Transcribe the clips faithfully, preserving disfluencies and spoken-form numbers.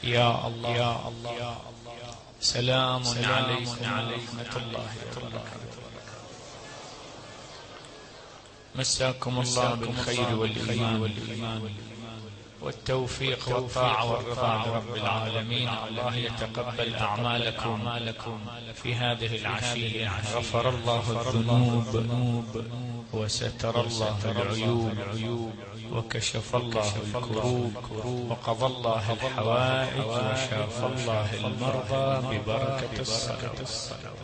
يا الله يا الله سلام عليكم ورحمة الله وبركاته. مساكم الله بالخير والإيمان والتوفيق والطاعة والرضا عن رب العالمين. الله يتقبل أعمالكم في هذه العشية. غفر الله الذنوب وستر الله العيوب وكشف الله الكروب وقضى الله الحوائج وشاف الله المرضى ببركة الصلاة.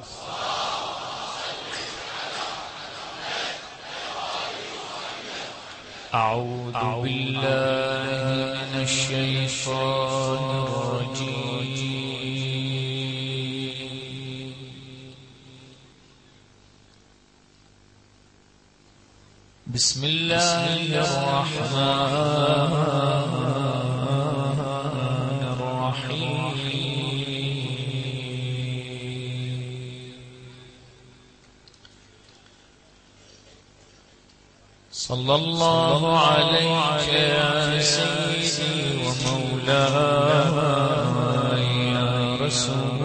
أعوذ بالله من الشيطان الرجيم. بسم الله الرحمن الرحيم. صلى الله عليك يا سيدي ومولاي يا رسول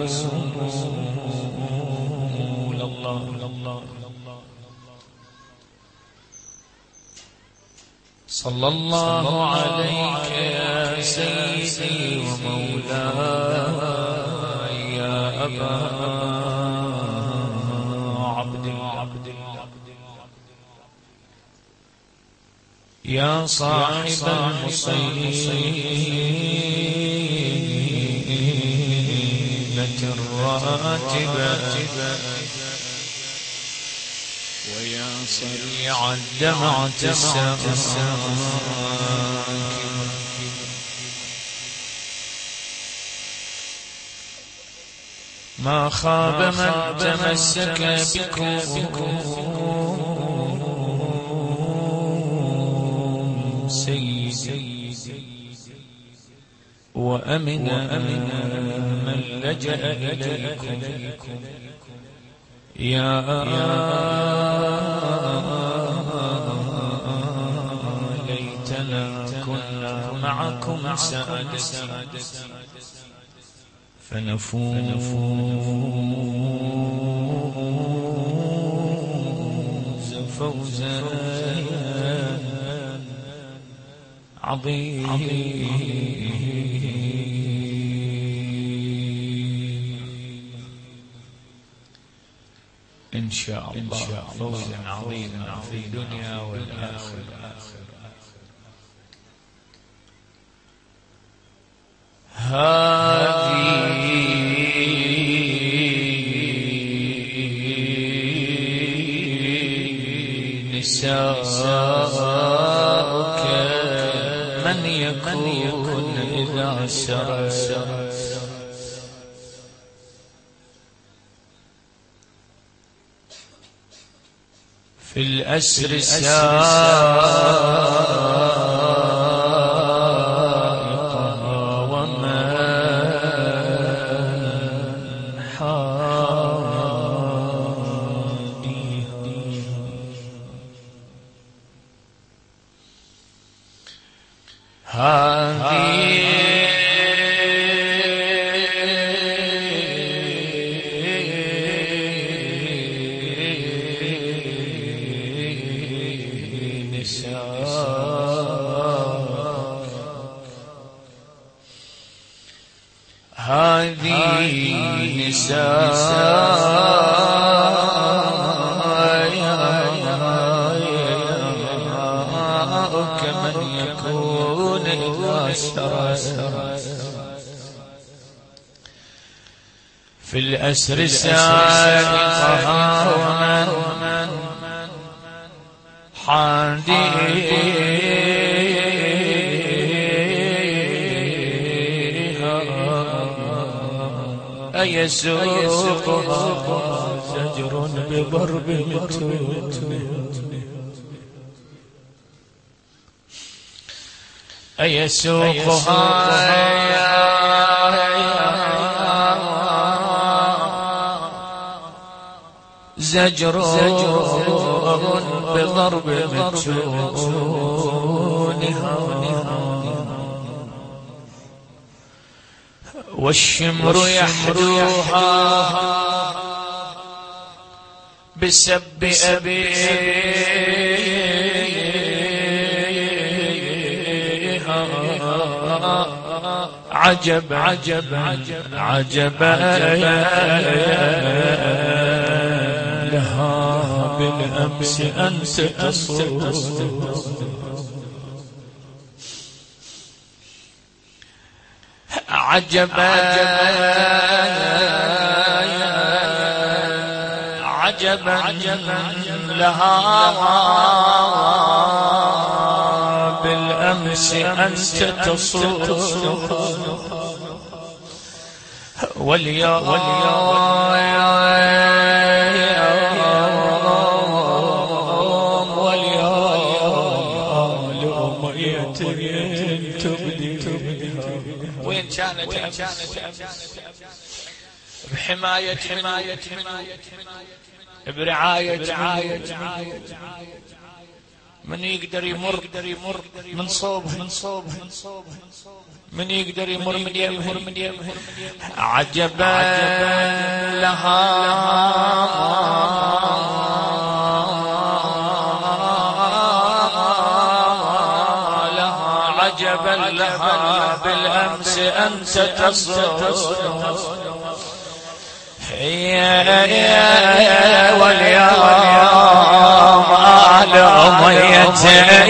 الله. صلى الله عليك يا سيدي ومولاي يا أبا عبد الله يا صاحب المصيبة الراتبة ويا سريع الدمعة الساكنة ما خاب من تمسك بكم سيدي وأمن من لجأ إليكم يا ليتنا كنا معكم سادتي فنفوز فوزا عظيم. إن شاء الله فوزا عظيما في الدنيا والآخرة. هذه نساؤك من يكون إذا سرى في الأسر سائقها ومن حاديها هذه هذه نساؤك من يكون إذا سرى في الأسر سائقها ومن حاديها أيسوقها زجر بضرب متون أيسوقها زجر بضرب متونها. والشمر يحدوها بسب أبيها عجب عجب عجب لها بالأمس أنت تصور عجبا عجبا لها بالأمس أنت تصور واليوم وين كانت بحماية حماية برعاية رعاية من يقدر يمر من صوبه من صوبه من يقدر يمر من يمه من يمه عجبا لها عجبا لها بالأمس أنت تصور يا واليوم على أميتي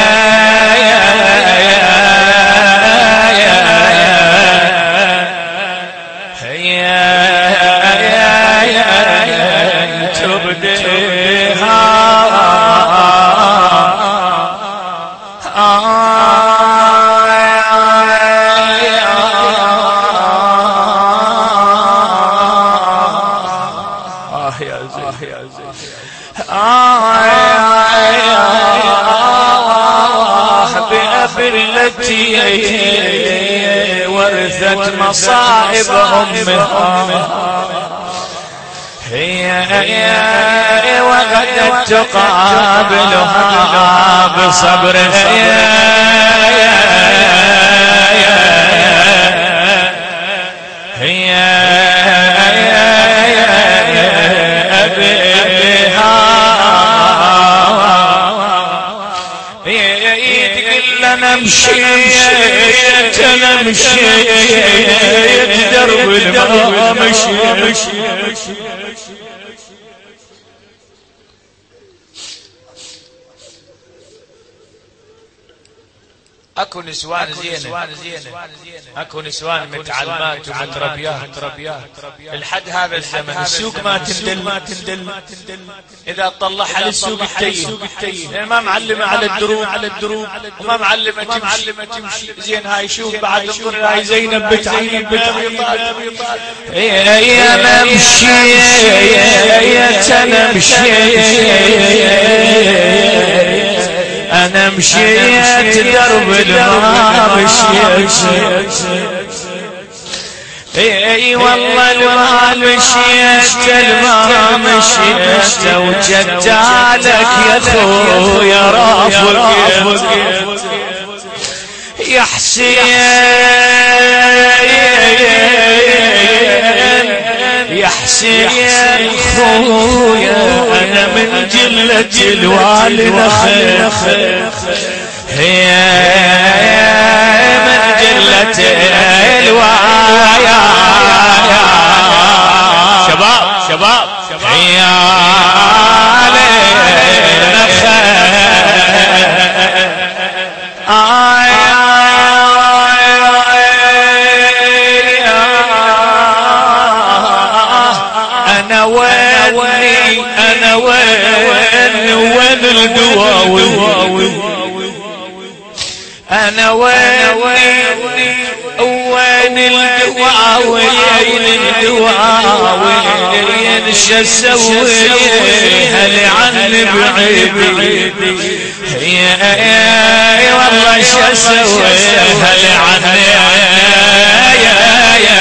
التي ورثت مصائب أمها هي وغدت تقابلها بصبر هي مشيت انا مشيت درب الماء مشيت اكو نسوان زينه اكو نسوان متعلمات ومتربيات الحد هذا الزمن السوق ما تندل ما تندل اذا طلعها للسوق التيه ما معلمه على الدروب على الدروب وما معلمه تمشي تمشي زين هاي شوف بعد انظر هاي زينب بنت علي بن ابي طالب يا ممشي يا ممشي أنا مشيت درب الماء مشيت اي والله الماء مشيت الماء مشيت وجدالك يا خويا رافق يا حسين يا حسين خويا انا من جلة الوالد خير هي من جلة الوايا شباب شباب هي علينا خير أنا ويني أنا وين وين الدواوي أنا وين وين الدواوي الدواوي شو اسوي هل عني بعيد يا والله شو اسوي هل عني يا يا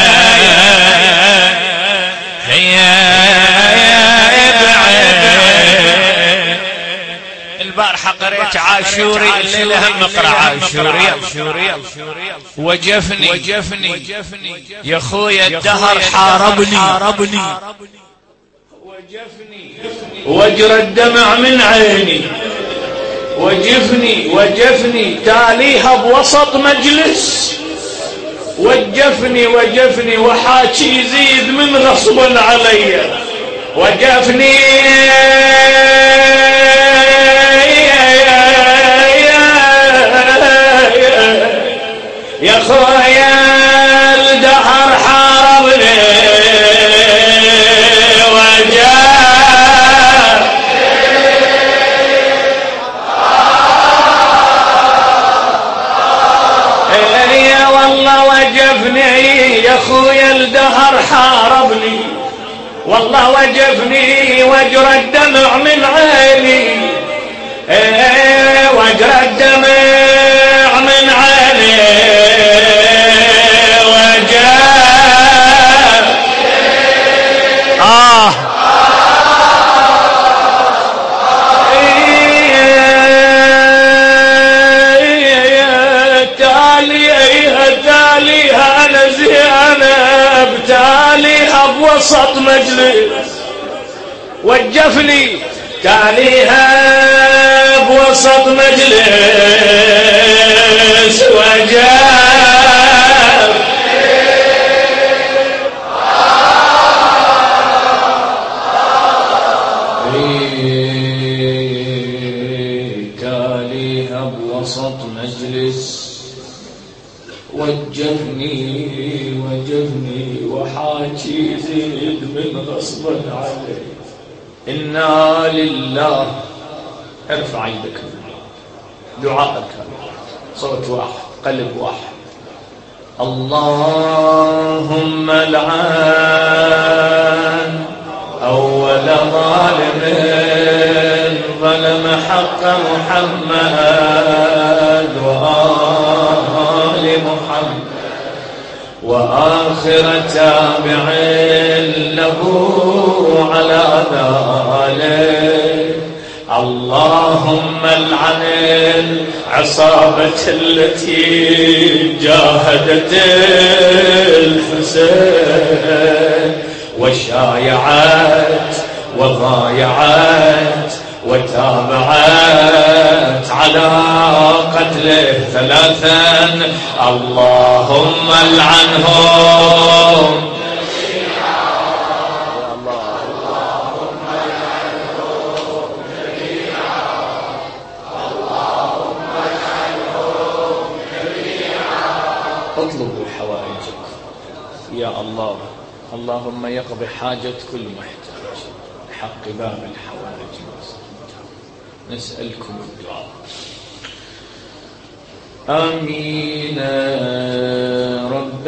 البارحة قريت عاشوري، الليلة هم اقرأ عاشوري. وجفني وجفني يا خويا الدهر حاربني، وجفني وجرى الدمع من عيني، وجفني وجفني تاليها بوسط مجلس، وجفني وجفني وحاكي يزيد من غصب علي، وجفني يا خويا الدهر حاربني وجاء يا والله وجفني يا خويا الدهر حاربني، والله وجفني وجرى الدمع من عيني، وجرى الدمع من عيني وجاء آه تاليها تاليها أنا زينب تاليها بوسط مجلس، وجفني تاليها بوسط مجلس وجاء تاليها بوسط مجلس، وجفني وجفني وحاكي زيد من غصب علي. إنا لله. ارفع يدك، دعائك صوت واحد قلب واحد. اللهم العن أول ظالم ظلم حق محمد وآل محمد، وآخر تابع له على ذلك. اللهم العن العصابة التي جاهدت الحسين وشايعت وضايعت وتابعت على قتله ثلاثا. اللهم العنهم اطلبوا حوائجكم يا الله. اللهم يقضي حاجة كل محتاج حق باب الحوائج. نسألكم الدعاء. آمين رب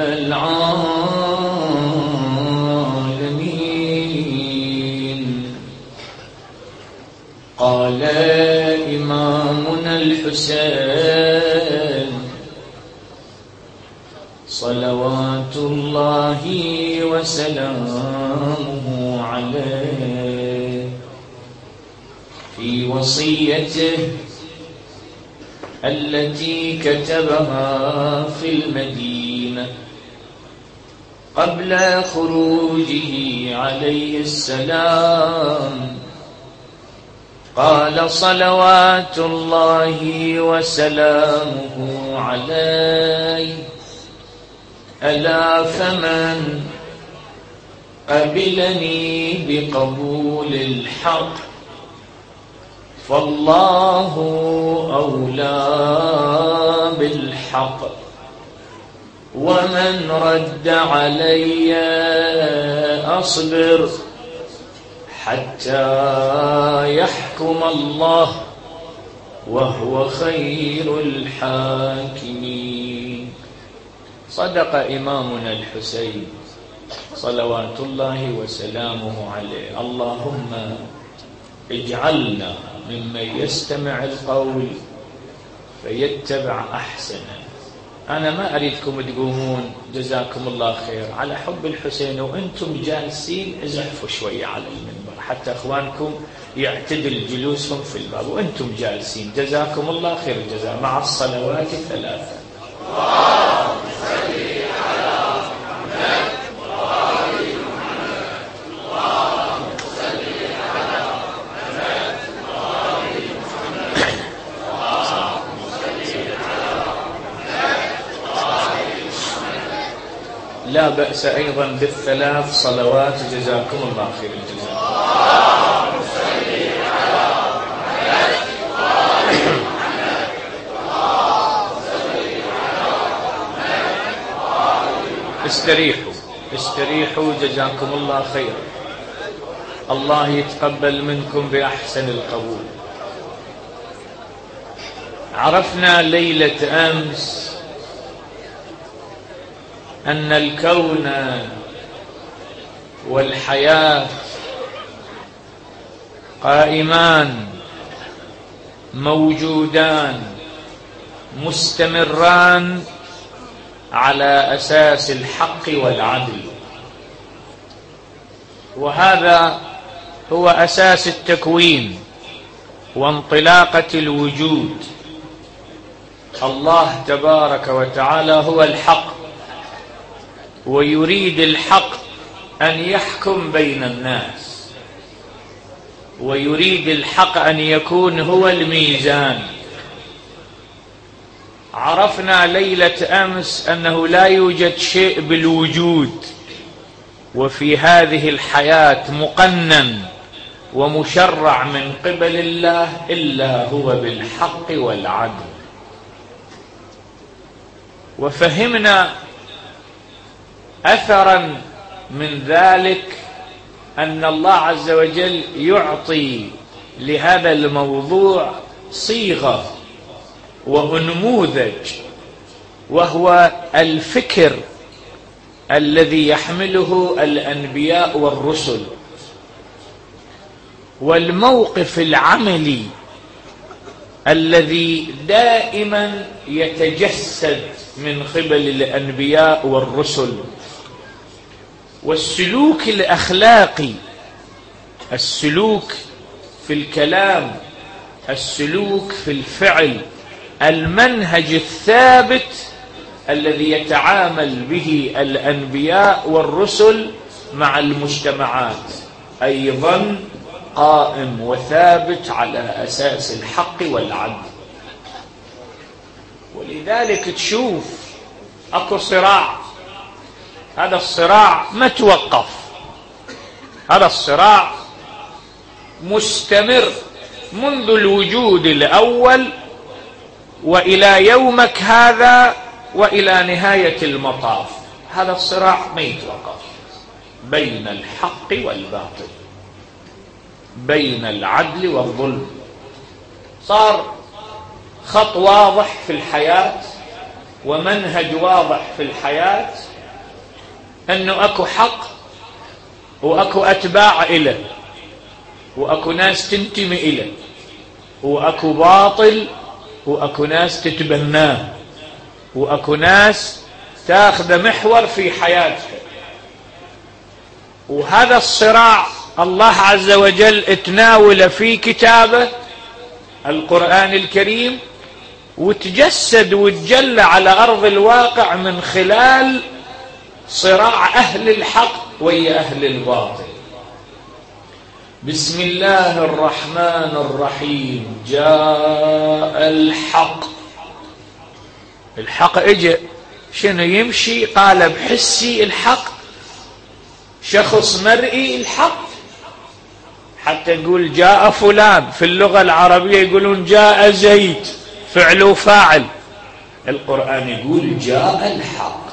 العالمين. قال إمامنا الحسين صلوات الله وسلامه عليه في وصيته التي كتبها في المدينة قبل خروجه عليه السلام. قال صلوات الله وسلامه عليه: ألا فمن قبلني بقبول الحق فالله أولى بالحق، ومن رد علي أصبر حتى يحكم الله وهو خير الحاكمين. صدق إمامنا الحسين صلوات الله وسلامه عليه. اللهم اجعلنا ممن يستمع القول فيتبع أحسنه. أنا ما أريدكم تقومون جزاكم الله خير على حب الحسين وأنتم جالسين ازحفوا شوية على المنبر حتى أخوانكم يعتدل جلوسهم في الباب وأنتم جالسين. جزاكم الله خير الجزاء مع الصلوات الثلاثة. اللهم صل على محمد وآل محمد. اللهم صل على محمد وآل محمد. اللهم صل على محمد وآل محمد. لا بأس أيضا بالثلاث صلوات. جزاكم الله خير الجزاء. استريحوا استريحوا جزاكم الله خير. الله يتقبل منكم بأحسن القبول. عرفنا ليلة أمس أن الكون والحياة قائمان موجودان مستمران على أساس الحق والعدل، وهذا هو أساس التكوين وانطلاقة الوجود. الله تبارك وتعالى هو الحق، ويريد الحق أن يحكم بين الناس، ويريد الحق أن يكون هو الميزان. عرفنا ليلة أمس أنه لا يوجد شيء بالوجود وفي هذه الحياة مقنن ومشرع من قبل الله إلا هو بالحق والعدل. وفهمنا أثرا من ذلك أن الله عز وجل يعطي لهذا الموضوع صيغة ونموذج، وهو الفكر الذي يحمله الأنبياء والرسل، والموقف العملي الذي دائما يتجسد من قبل الأنبياء والرسل، والسلوك الأخلاقي، السلوك في الكلام، السلوك في الفعل، المنهج الثابت الذي يتعامل به الأنبياء والرسل مع المجتمعات، أيضا قائم وثابت على أساس الحق والعدل. ولذلك تشوف أكو صراع، هذا الصراع ما توقف، هذا الصراع مستمر منذ الوجود الأول وإلى يومك هذا وإلى نهاية المطاف. هذا الصراع ما يتوقف بين الحق والباطل، بين العدل والظلم. صار خط واضح في الحياة ومنهج واضح في الحياة أنه أكو حق وأكو أتباع إله، وأكو ناس تنتمي إله، وأكو باطل وأكو ناس تتبناه، وأكو ناس تاخذ محور في حياتها. وهذا الصراع الله عز وجل اتناول في كتابه القرآن الكريم، وتجسد وتجلى على أرض الواقع من خلال صراع أهل الحق ويا أهل الباطل. بسم الله الرحمن الرحيم. جاء الحق. الحق اجى شنو؟ يمشي قالب حسي الحق، شخص مرئي الحق. حتى نقول جاء فلان، في اللغة العربية يقولون جاء زيد، فعل وفاعل. القرآن يقول جاء الحق،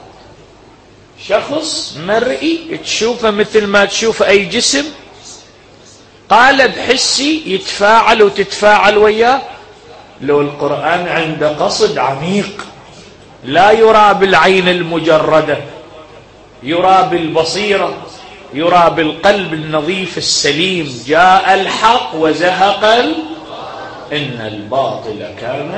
شخص مرئي تشوفه مثل ما تشوف أي جسم، قالب حسي يتفاعل وتتفاعل وياه. لو القرآن عنده قصد عميق لا يرى بالعين المجردة، يرى بالبصيرة، يرى بالقلب النظيف السليم. جاء الحق وزهق إن الباطل كان.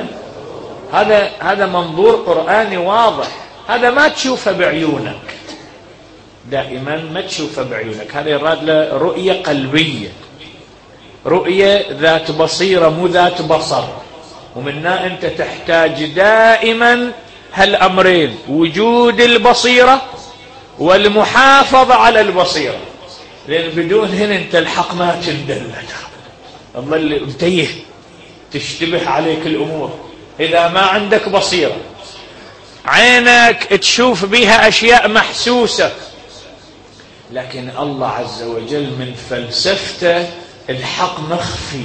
هذا هذا منظور قرآني واضح، هذا ما تشوفه بعيونك، دائما ما تشوفه بعيونك، هذا يراد له رؤية قلبية، رؤية ذات بصيرة مو ذات بصر. ومنها أنت تحتاج دائما هالأمرين، وجود البصيرة والمحافظة على البصيرة، لأن بدون هن أنت الحق ما تندل، تظل متيه تشتبه عليك الأمور. إذا ما عندك بصيرة عينك تشوف بها أشياء محسوسة، لكن الله عز وجل من فلسفته الحق مخفي،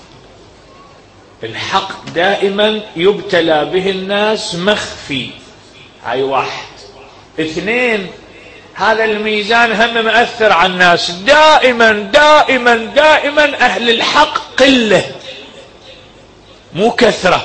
الحق دائما يبتلى به الناس مخفي. هاي واحد. اثنين، هذا الميزان هم مؤثر على الناس، دائما دائما دائما أهل الحق قلة مو كثرة.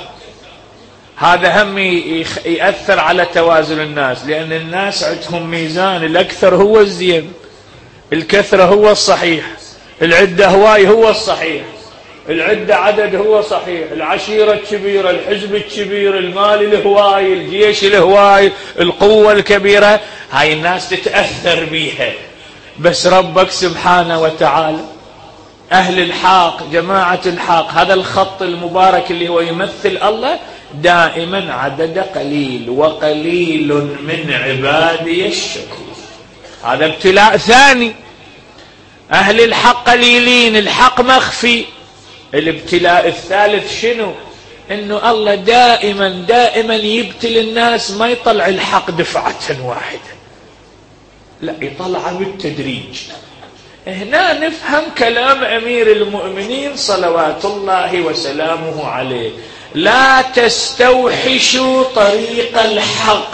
هذا هم يأثر على توازن الناس، لأن الناس عندهم ميزان، الأكثر هو الزين، الكثرة هو الصحيح، العدة هواي هو الصحيح، العدة عدد هو صحيح، العشيرة الكبيرة، الحزب الكبير، المال الهواي، الجيش الهواي، القوة الكبيرة. هاي الناس تتأثر بيها. بس ربك سبحانه وتعالى أهل الحق، جماعة الحق، هذا الخط المبارك اللي هو يمثل الله، دائما عدد قليل، وقليل من عبادي الشكور. هذا ابتلاء ثاني. أهل الحق قليلين، الحق مخفي. الابتلاء الثالث شنو؟ إنه الله دائما دائما يبتلي الناس، ما يطلع الحق دفعة واحدة، لا يطلع بالتدريج. هنا نفهم كلام أمير المؤمنين صلوات الله وسلامه عليه: لا تستوحشوا طريق الحق.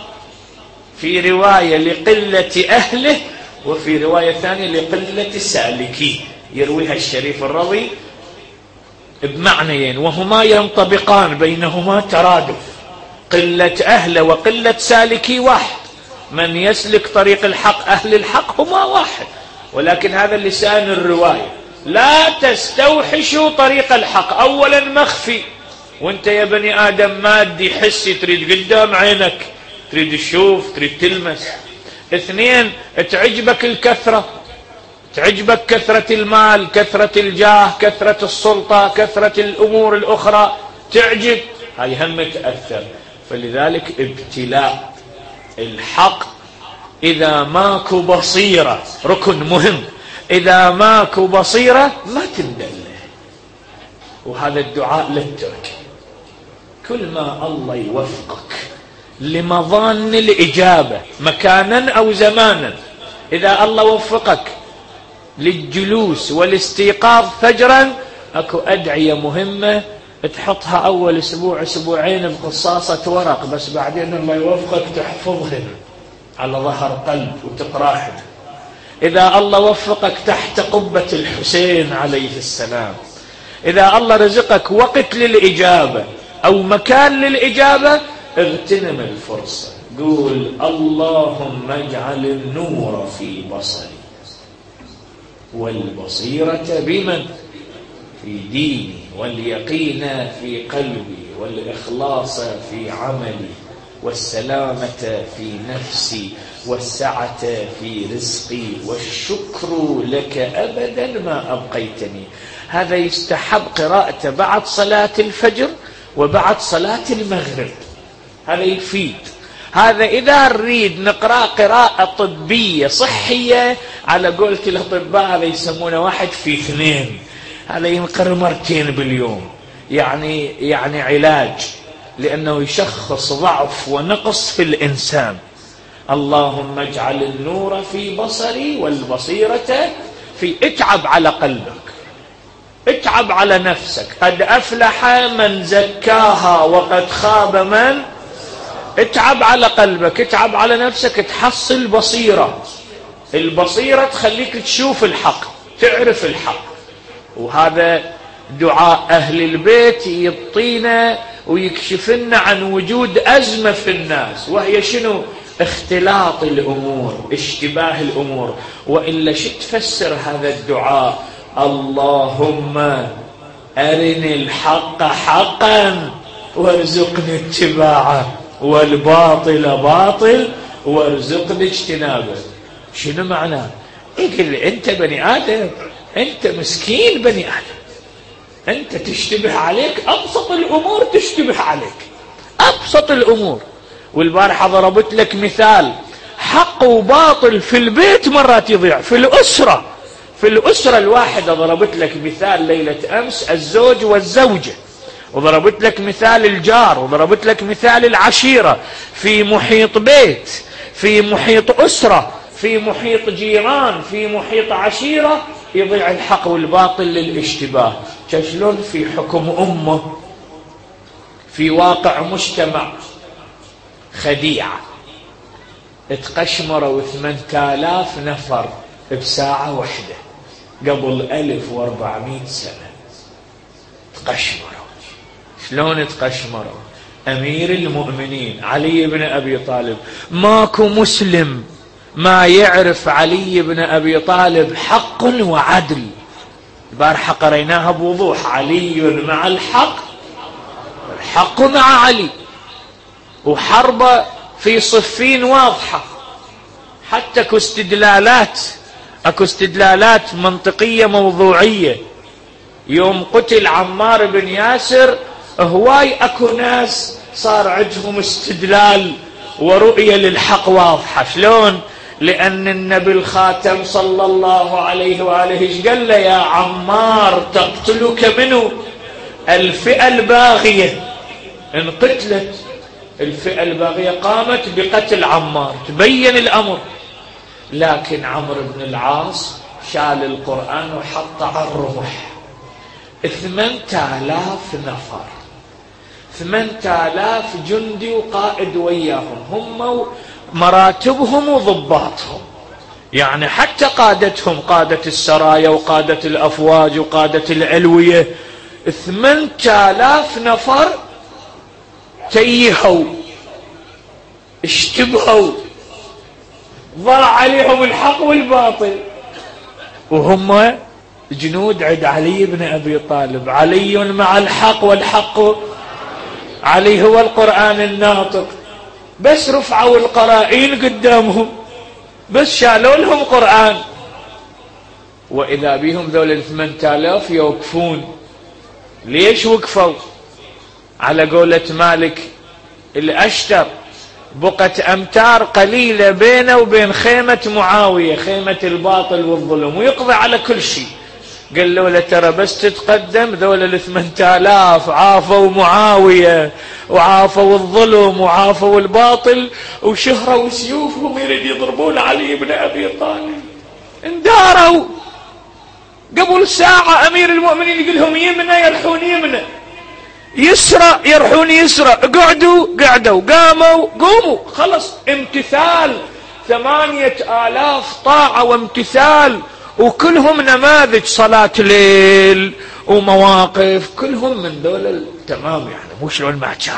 في رواية لقلة أهله، وفي رواية ثانية لقلة سالكيه، يرويها الشريف الرضي بمعنيين وهما ينطبقان، بينهما ترادف. قلة أهله وقلة سالكي واحد، من يسلك طريق الحق أهل الحق هما واحد، ولكن هذا لسان الرواية. لا تستوحشوا طريق الحق، أولا مخفي، وانت يا بني آدم مادي حسي، تريد قدام عينك، تريد تشوف، تريد تلمس. اثنين، تعجبك الكثرة، تعجبك كثرة المال، كثرة الجاه، كثرة السلطة، كثرة الأمور الأخرى تعجب، هاي هم تأثر. فلذلك ابتلاء الحق إذا ماكو بصيرة، ركن مهم، إذا ماكو بصيرة ما تندل. وهذا الدعاء للترك، كل ما الله يوفقك لمظان الإجابة مكانا أو زمانا، إذا الله وفقك للجلوس والاستيقاظ فجرا، أكو أدعية مهمة تحطها أول أسبوع أسبوعين بقصاصة ورق، بس بعدين الله يوفقك تحفظهن على ظهر قلب وتقراهن. إذا الله وفقك تحت قبة الحسين عليه السلام، إذا الله رزقك وقت للإجابة أو مكان للإجابة، اغتنم الفرصة، قول: اللهم اجعل النور في بصري، والبصيرة بمن؟ في ديني، واليقين في قلبي، والإخلاص في عملي، والسلامة في نفسي، والسعة في رزقي، والشكر لك أبدا ما أبقيتني. هذا يستحب قراءته بعد صلاة الفجر وبعد صلاة المغرب، هذا يفيد. هذا إذا نريد نقرأ قراءة طبية صحية على قولة الأطباء، هذا يسمونه واحد في اثنين، هذا ينقر مرتين باليوم، يعني يعني علاج، لأنه يشخص ضعف ونقص في الإنسان. اللهم اجعل النور في بصري والبصيرة في. اتعب على قلبك، اتعب على نفسك. قد أفلح من زكاها وقد خاب من. اتعب على قلبك، اتعب على نفسك، تحصل بصيرة. البصيرة تخليك تشوف الحق، تعرف الحق. وهذا دعاء أهل البيت يعطينا ويكشفنا عن وجود أزمة في الناس، وهي شنو؟ اختلاط الأمور، اشتباه الأمور. وإلا شو تفسر هذا الدعاء؟ اللهم أرني الحق حقا وارزقني اتباعه، والباطل باطل وارزقني اجتنابه. شنو معناه؟ يقول انت بني ادم، انت مسكين بني ادم، انت تشتبه عليك ابسط الامور، تشتبه عليك ابسط الامور. والبارحه ضربت لك مثال حق وباطل في البيت مرات يضيع، في الاسره في الاسره الواحده ضربت لك مثال ليله امس الزوج والزوجه، وضربت لك مثال الجار، وضربت لك مثال العشيره، في محيط بيت، في محيط اسره، في محيط جيران، في محيط عشيره، يضيع الحق والباطل للاشتباه. شلون في حكم امه في واقع مجتمع خديعه اتقشمروا ثمانية آلاف نفر بساعه واحده قبل ألف وأربعمائة سنه، تقشمروا. شلون تقشمروا؟ امير المؤمنين علي بن ابي طالب، ماكو مسلم ما يعرف علي بن ابي طالب حق وعدل. البارحه قريناها بوضوح، علي مع الحق والحق مع علي، وحربه في صفين واضحه. حتى اكو استدلالات اكو استدلالات منطقيه موضوعيه. يوم قتل عمار بن ياسر هواي اكو ناس صار عندهم استدلال ورؤيه للحق واضحه. شلون؟ لان النبي الخاتم صلى الله عليه واله ايش قال له؟ يا عمار تقتلك منه الفئه الباغيه. ان قتلت الفئه الباغيه قامت بقتل عمار، تبين الامر. لكن عمرو بن العاص شال القرآن وحط على الرمح ثمانية آلاف نفر، ثمانية آلاف جندي وقائد وياهم، هم مراتبهم وضباطهم، يعني حتى قادتهم، قادة السرايا وقادة الأفواج وقادة الألوية، ثمانية آلاف نفر تيهوا اشتبهوا، ضاع عليهم الحق والباطل، وهم جنود عند علي بن أبي طالب. علي مع الحق والحق علي هو القرآن الناطق. بس رفعوا القرائن قدامهم، بس شالوا لهم قرآن، وإذا بهم ذول الثمانية آلاف يوقفون. ليش وقفوا؟ على قولة مالك الأشتر، بقت أمتار قليلة بينه وبين خيمة معاوية، خيمة الباطل والظلم، ويقضي على كل شيء. قال له ترى بس تتقدم ذول الثمانية آلاف عافوا معاوية وعافوا الظلم وعافوا الباطل، وشهروا سيوفهم يريد يضربون علي بن أبي طالب. انداروا قبل ساعة أمير المؤمنين يقول لهم يمنى يرحون يمنى، يسرى يرحون يسرى، قعدوا قعدوا، قاموا قوموا، خلص امتثال. ثمانية آلاف طاعة وامتثال، وكلهم نماذج صلاة ليل ومواقف، كلهم من دول التمام، يعني مو شلون ما كان.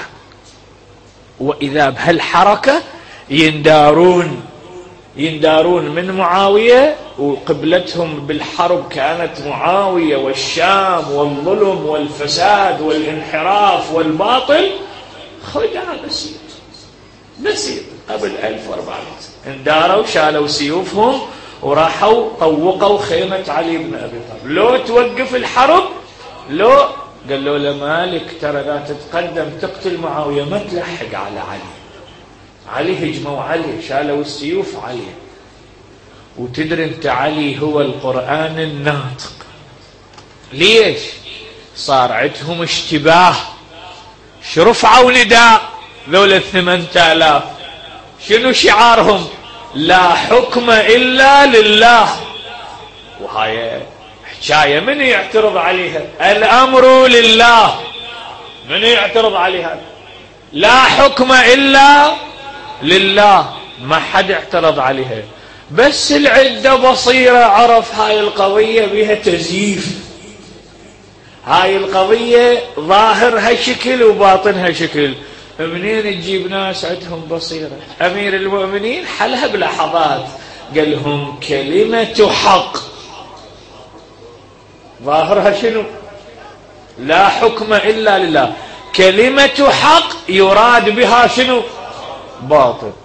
وإذا بهالحركة يندارون يندارون من معاوية، وقبلتهم بالحرب كانت معاوية والشام والظلم والفساد والانحراف والباطل. خدعة بسيط بسيط قبل ألف وأربعمائة سنة انداروا، شالوا سيوفهم وراحوا طوقوا خيمة علي بن أبي طالب. لو توقف الحرب، لو قال له لمالك ترى لا تتقدم تقتل معاوية، ما تلحق على علي. علي هجموا علي، شالوا السيوف علي. وتدري انت علي هو القرآن الناطق. ليش؟ صار عندهم اشتباه. شرفعوا نداء ذول الثمانية آلاف، شنو شعارهم؟ لا حكم إلا لله. وهاي حكاية من يعترض عليها؟ الأمر لله. من يعترض عليها؟ لا حكم إلا لله، ما حد اعترض عليها. بس العدة بصيرة عرف هاي القضية بها تزييف، هاي القضية ظاهرها شكل وباطنها شكل. منين تجيب ناس عندهم بصيرة؟ أمير المؤمنين حلها بلحظات، قال لهم كلمة حق، ظاهرها شنو؟ لا حكم إلا لله، كلمة حق يراد بها شنو؟ باطل.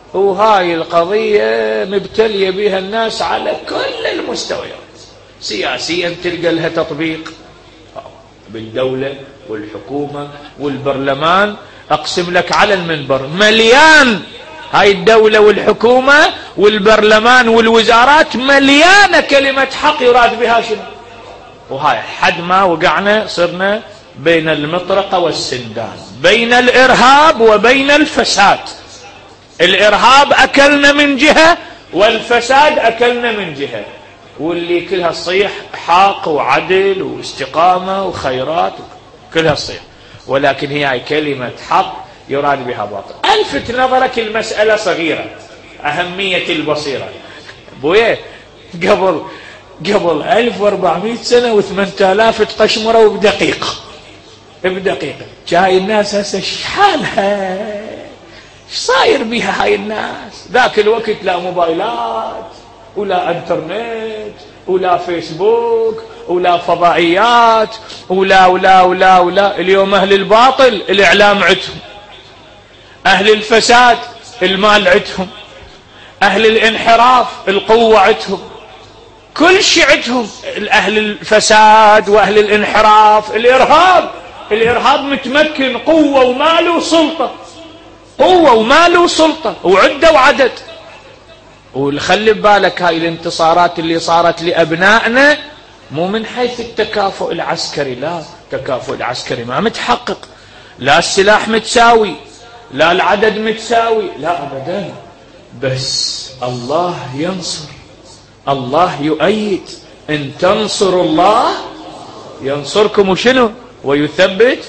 وهاي القضية مبتلية بها الناس على كل المستويات. سياسيا تلقى لها تطبيق بالدولة والحكومة والبرلمان. أقسم لك على المنبر مليان هاي الدولة والحكومة والبرلمان والوزارات مليانة كلمة حق يراد بها شنو. وهاي حد ما وقعنا صرنا بين المطرقة والسندان، بين الإرهاب وبين الفساد. الإرهاب أكلنا من جهة والفساد أكلنا من جهة، واللي كلها تصيح حق وعدل واستقامة وخيرات كلها تصيح، ولكن هي كلمة حق يراد بها باطل. ألفت نظرك المسألة صغيرة، أهمية البصيرة. بويه قبل قبل ألف وأربعمائة سنة وثمانية آلاف تقشمروا بدقيقة بدقيقة. جاي الناس هسه شحالها، ايش صاير بها هاي الناس؟ ذاك الوقت لا موبايلات ولا انترنت ولا فيسبوك ولا فضائيات ولا ولا ولا ولا. اليوم أهل الباطل الإعلام عندهم، أهل الفساد المال عندهم، أهل الانحراف القوة عندهم، كل شيء عندهم. أهل الفساد وأهل الانحراف، الإرهاب الإرهاب متمكن، قوة ومال وسلطة، قوة ومال وسلطة وعدة وعدد. وخلي ببالك هاي الانتصارات اللي صارت لأبنائنا مو من حيث التكافؤ العسكري، لا، التكافؤ العسكري ما متحقق، لا السلاح متساوي، لا العدد متساوي، لا أبدا. بس الله ينصر، الله يؤيد. إن تنصروا الله ينصركم وشنو ويثبت.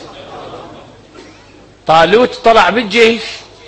طالوت طلع بالجيش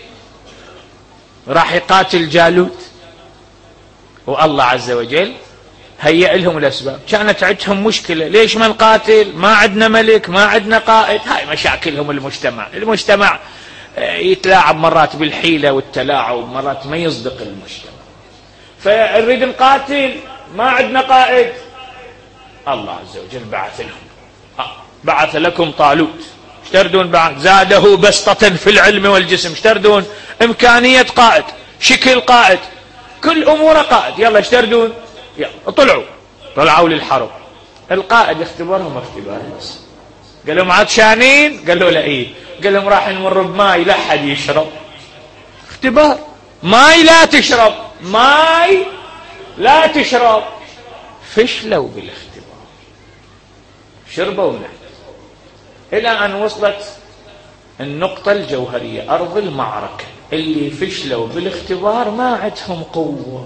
راح يقاتل جالوت، والله عز وجل هيئ لهم الأسباب. كانت عندهم مشكلة، ليش ما نقاتل؟ ما عندنا ملك، ما عندنا قائد. هاي مشاكلهم المجتمع. المجتمع يتلاعب مرات بالحيلة والتلاعب، مرات ما يصدق المجتمع. فنريد نقاتل، ما عندنا قائد. الله عز وجل بعث لهم، بعث لكم طالوت. اشتردون بعد زاده بسطة في العلم والجسم، اشتردون إمكانية قائد، شكل قائد، كل أمور قائد. يلا اشتردون، يلا طلعوا طلعوا للحرب. القائد اختبرهم اختبار بس، قال لهم عطشانين؟ قالوا لا ايه. قال لهم راح نمر بماي لا حد يشرب. اختبار، ماي لا تشرب، ماي لا تشرب. فشلوا بالاختبار، شربوا منه، إلى أن وصلت النقطة الجوهرية، أرض المعركة. اللي فشلوا بالاختبار ما عندهم قوة،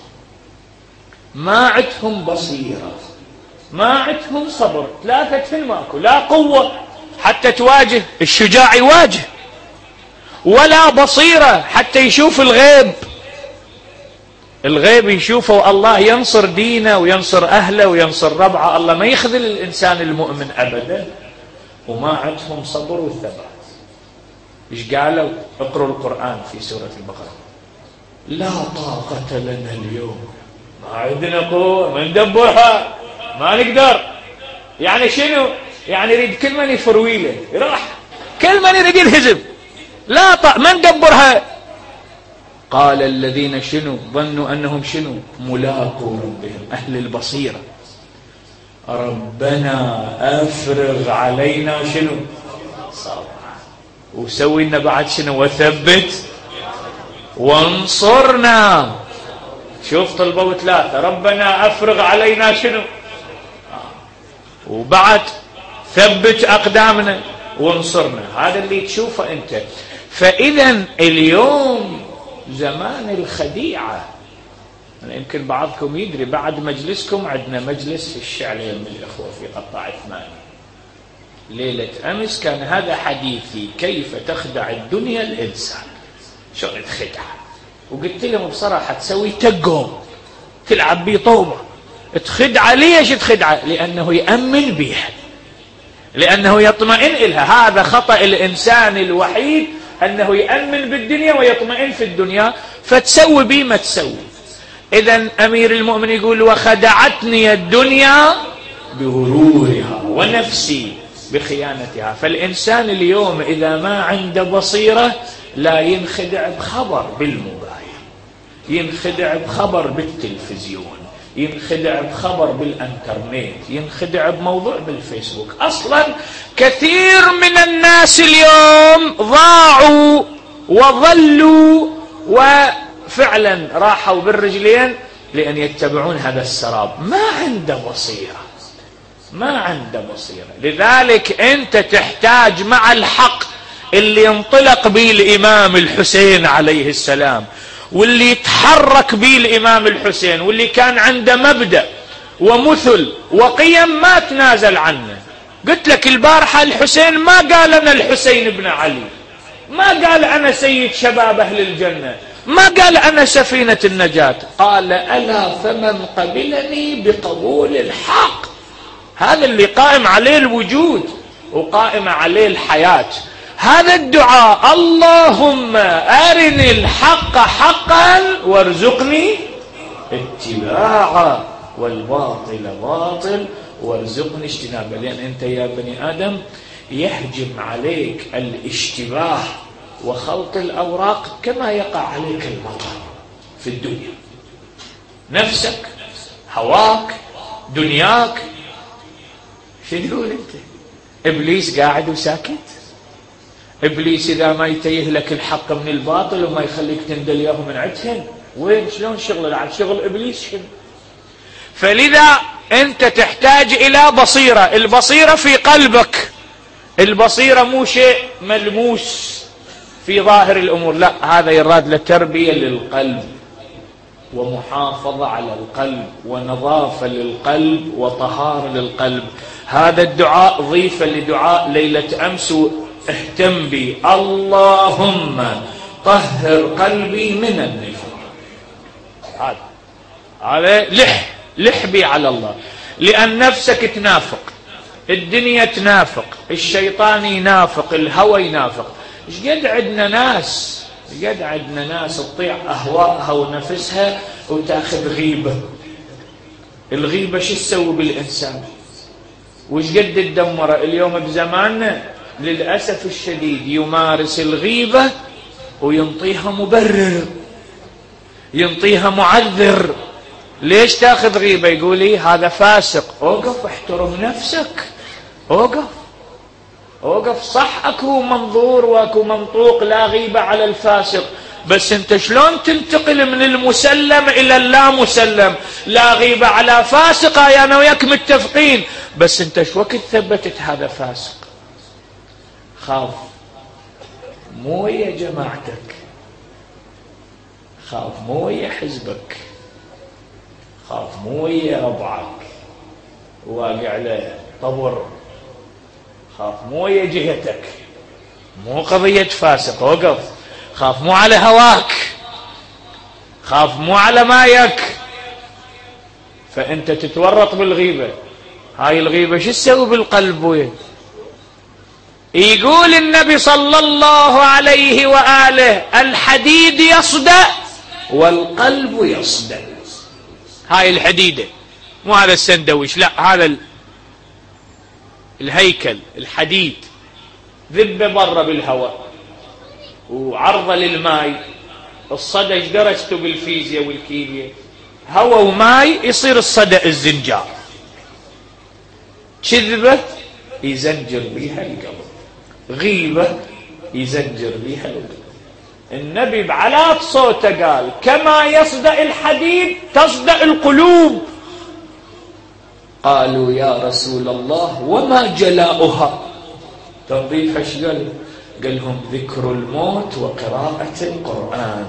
ما عندهم بصيرة، ما عندهم صبر. ثلاثة ماكو، لا قوة حتى تواجه، الشجاع يواجه، ولا بصيرة حتى يشوف الغيب. الغيب يشوفه، الله ينصر دينه وينصر أهله وينصر ربعه. الله ما يخذل الإنسان المؤمن أبدا. وما عندهم صبر والثبات. إيش قالوا؟ اقروا القرآن في سورة البقرة: لا طاقة لنا اليوم، ما عندنا قوة، ما ندبرها، ما نقدر. يعني شنو؟ يعني يريد كل من يفرويله يروح، كل من يريد الهزم، لا طاقة، ما ندبرها. قال الذين شنو ظنوا أنهم شنو ملاقو ربهم، أهل البصيرة: ربنا أفرغ علينا شنو صبرا، وسوي لنا بعد شنو وثبت وانصرنا. شوف طلبوا ثلاثة: ربنا أفرغ علينا شنو، وبعد ثبت أقدامنا وانصرنا. هذا اللي تشوفه أنت. فإذا اليوم زمان الخديعة. أنا يمكن بعضكم يدري، بعد مجلسكم عندنا مجلس في الشعلية من الإخوة في قطاع ثمانية. ليلة أمس كان هذا حديثي: كيف تخدع الدنيا الإنسان، شغل خدعة. وقلت لهم بصراحة تسوي تقوم تلعب بيه طوبة، تخدع. ليش تخدعه؟ لأنه يأمن بها، لأنه يطمئن إلها. هذا خطأ الإنسان الوحيد، أنه يأمن بالدنيا ويطمئن في الدنيا، فتسوي بيه ما تسوي. إذن أمير المؤمن يقول: وخدعتني الدنيا بغرورها ونفسي بخيانتها. فالإنسان اليوم إذا ما عنده بصيرة لا ينخدع بخبر بالموبايل، ينخدع بخبر بالتلفزيون، ينخدع بخبر بالانترنت، ينخدع بموضوع بالفيسبوك. اصلا كثير من الناس اليوم ضاعوا وظلوا وفعلا راحوا بالرجلين لأن يتبعون هذا السراب، ما عنده بصيرة، ما عنده بصيرة. لذلك أنت تحتاج مع الحق اللي ينطلق به الإمام الحسين عليه السلام، واللي يتحرك به الإمام الحسين، واللي كان عنده مبدأ ومثل وقيم ما تنازل عنه. قلت لك البارحة الحسين ما قال أنا الحسين بن علي، ما قال أنا سيد شباب أهل الجنة، ما قال أنا سفينة النجاة، قال ألا فمن قبلني بقبول الحق. هذا اللي قائم عليه الوجود وقائم عليه الحياة. هذا الدعاء اللهم أرني الحق حقا وارزقني اتباعه والباطل باطل وارزقني اجتنابه. لأن أنت يا بني آدم يهجم عليك الاشتباه وخلط الأوراق كما يقع عليك المطر في الدنيا. نفسك، هواك، دنياك. شو تقول أنت؟ إبليس قاعد وساكت. إبليس إذا ما يتيه لك الحق من الباطل وما يخليك تندل إياه من عدهن، وين شلون شغل العب شغل إبليس شنو؟ فلذا أنت تحتاج إلى بصيرة. البصيرة في قلبك، البصيرة مو شيء ملموس في ظاهر الأمور، لا، هذا يراد لتربية للقلب ومحافظة على القلب ونظافة للقلب وطهارة للقلب. هذا الدعاء ضيفة لدعاء ليلة أمس، اهتم بي، اللهم طهر قلبي من النفاق. هذا هذا لح لح بي على الله، لأن نفسك تنافق، الدنيا تنافق، الشيطان ينافق، الهوى ينافق. ايش قد عندنا ناس، قد عندنا ناس تطيع أهواءها ونفسها وتاخذ غيبة. الغيبة شو تسوي بالإنسان؟ وش قد تدمر اليوم بزماننا؟ للأسف الشديد يمارس الغيبة وينطيها مبرر، ينطيها معذر. ليش تاخذ غيبة؟ يقول لي هذا فاسق. اوقف، احترم نفسك، اوقف اوقف. صح اكو منظور واكو منطوق لا غيبة على الفاسق، بس انت شلون تنتقل من المسلم الى اللا مسلم؟ لا غيبة على فاسق، يا انا وياك متفقين، بس انت شو وقت ثبتت هذا فاسق؟ خاف مو ويا جماعتك، خاف مو ويا حزبك، خاف مو ويا ربعك واقع له طبر، خاف مو ويا جهتك، مو قضية فاسق. وقف، خاف مو على هواك، خاف مو على مايك. فأنت تتورط بالغيبة. هاي الغيبة شو تسوي بالقلب وين؟ يقول النبي صلى الله عليه وآله الحديد يصدأ والقلب يصدأ. هاي الحديدة، مو هذا السندويش، لا، هذا الهيكل الحديد، ذبة برا بالهواء وعرضة للماء. الصدى ايش درجته بالفيزياء والكيمياء؟ هواء وماء يصير الصدى الزنجار. كذبة يزنجر بها القلب، غيبة يزنجر بها القلب. النبي بعلات صوته قال كما يصدأ الحديد تصدأ القلوب. قالوا يا رسول الله وما جلاؤها؟ تنظيف ايش قال؟ قال لهم ذكر الموت وقراءة القرآن.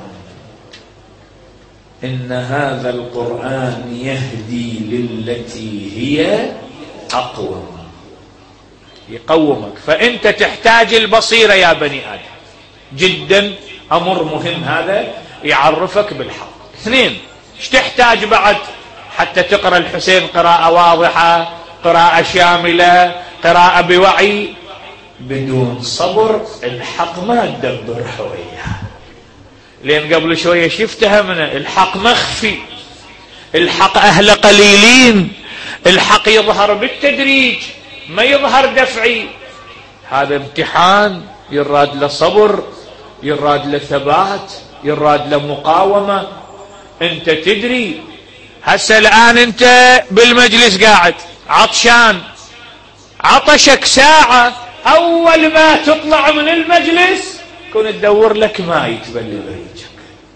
إن هذا القرآن يهدي للتي هي أقوم، يقومك. فأنت تحتاج البصيرة يا بني آدم، جدا أمر مهم هذا يعرفك بالحق. اثنين، ايش تحتاج بعد حتى تقرأ الحسين قراءة واضحة، قراءة شاملة، قراءة بوعي؟ بدون صبر الحق ما تدبر حوية. لأن قبل شوية شفتها من الحق مخفي، الحق أهل قليلين، الحق يظهر بالتدريج ما يظهر دفعي. هذا امتحان يراد له صبر، يراد له ثبات، يراد له مقاومة. انت تدري هسه الآن انت بالمجلس قاعد عطشان، عطشك ساعة، أول ما تطلع من المجلس كن تدور لك ماء يتبلل ريجك.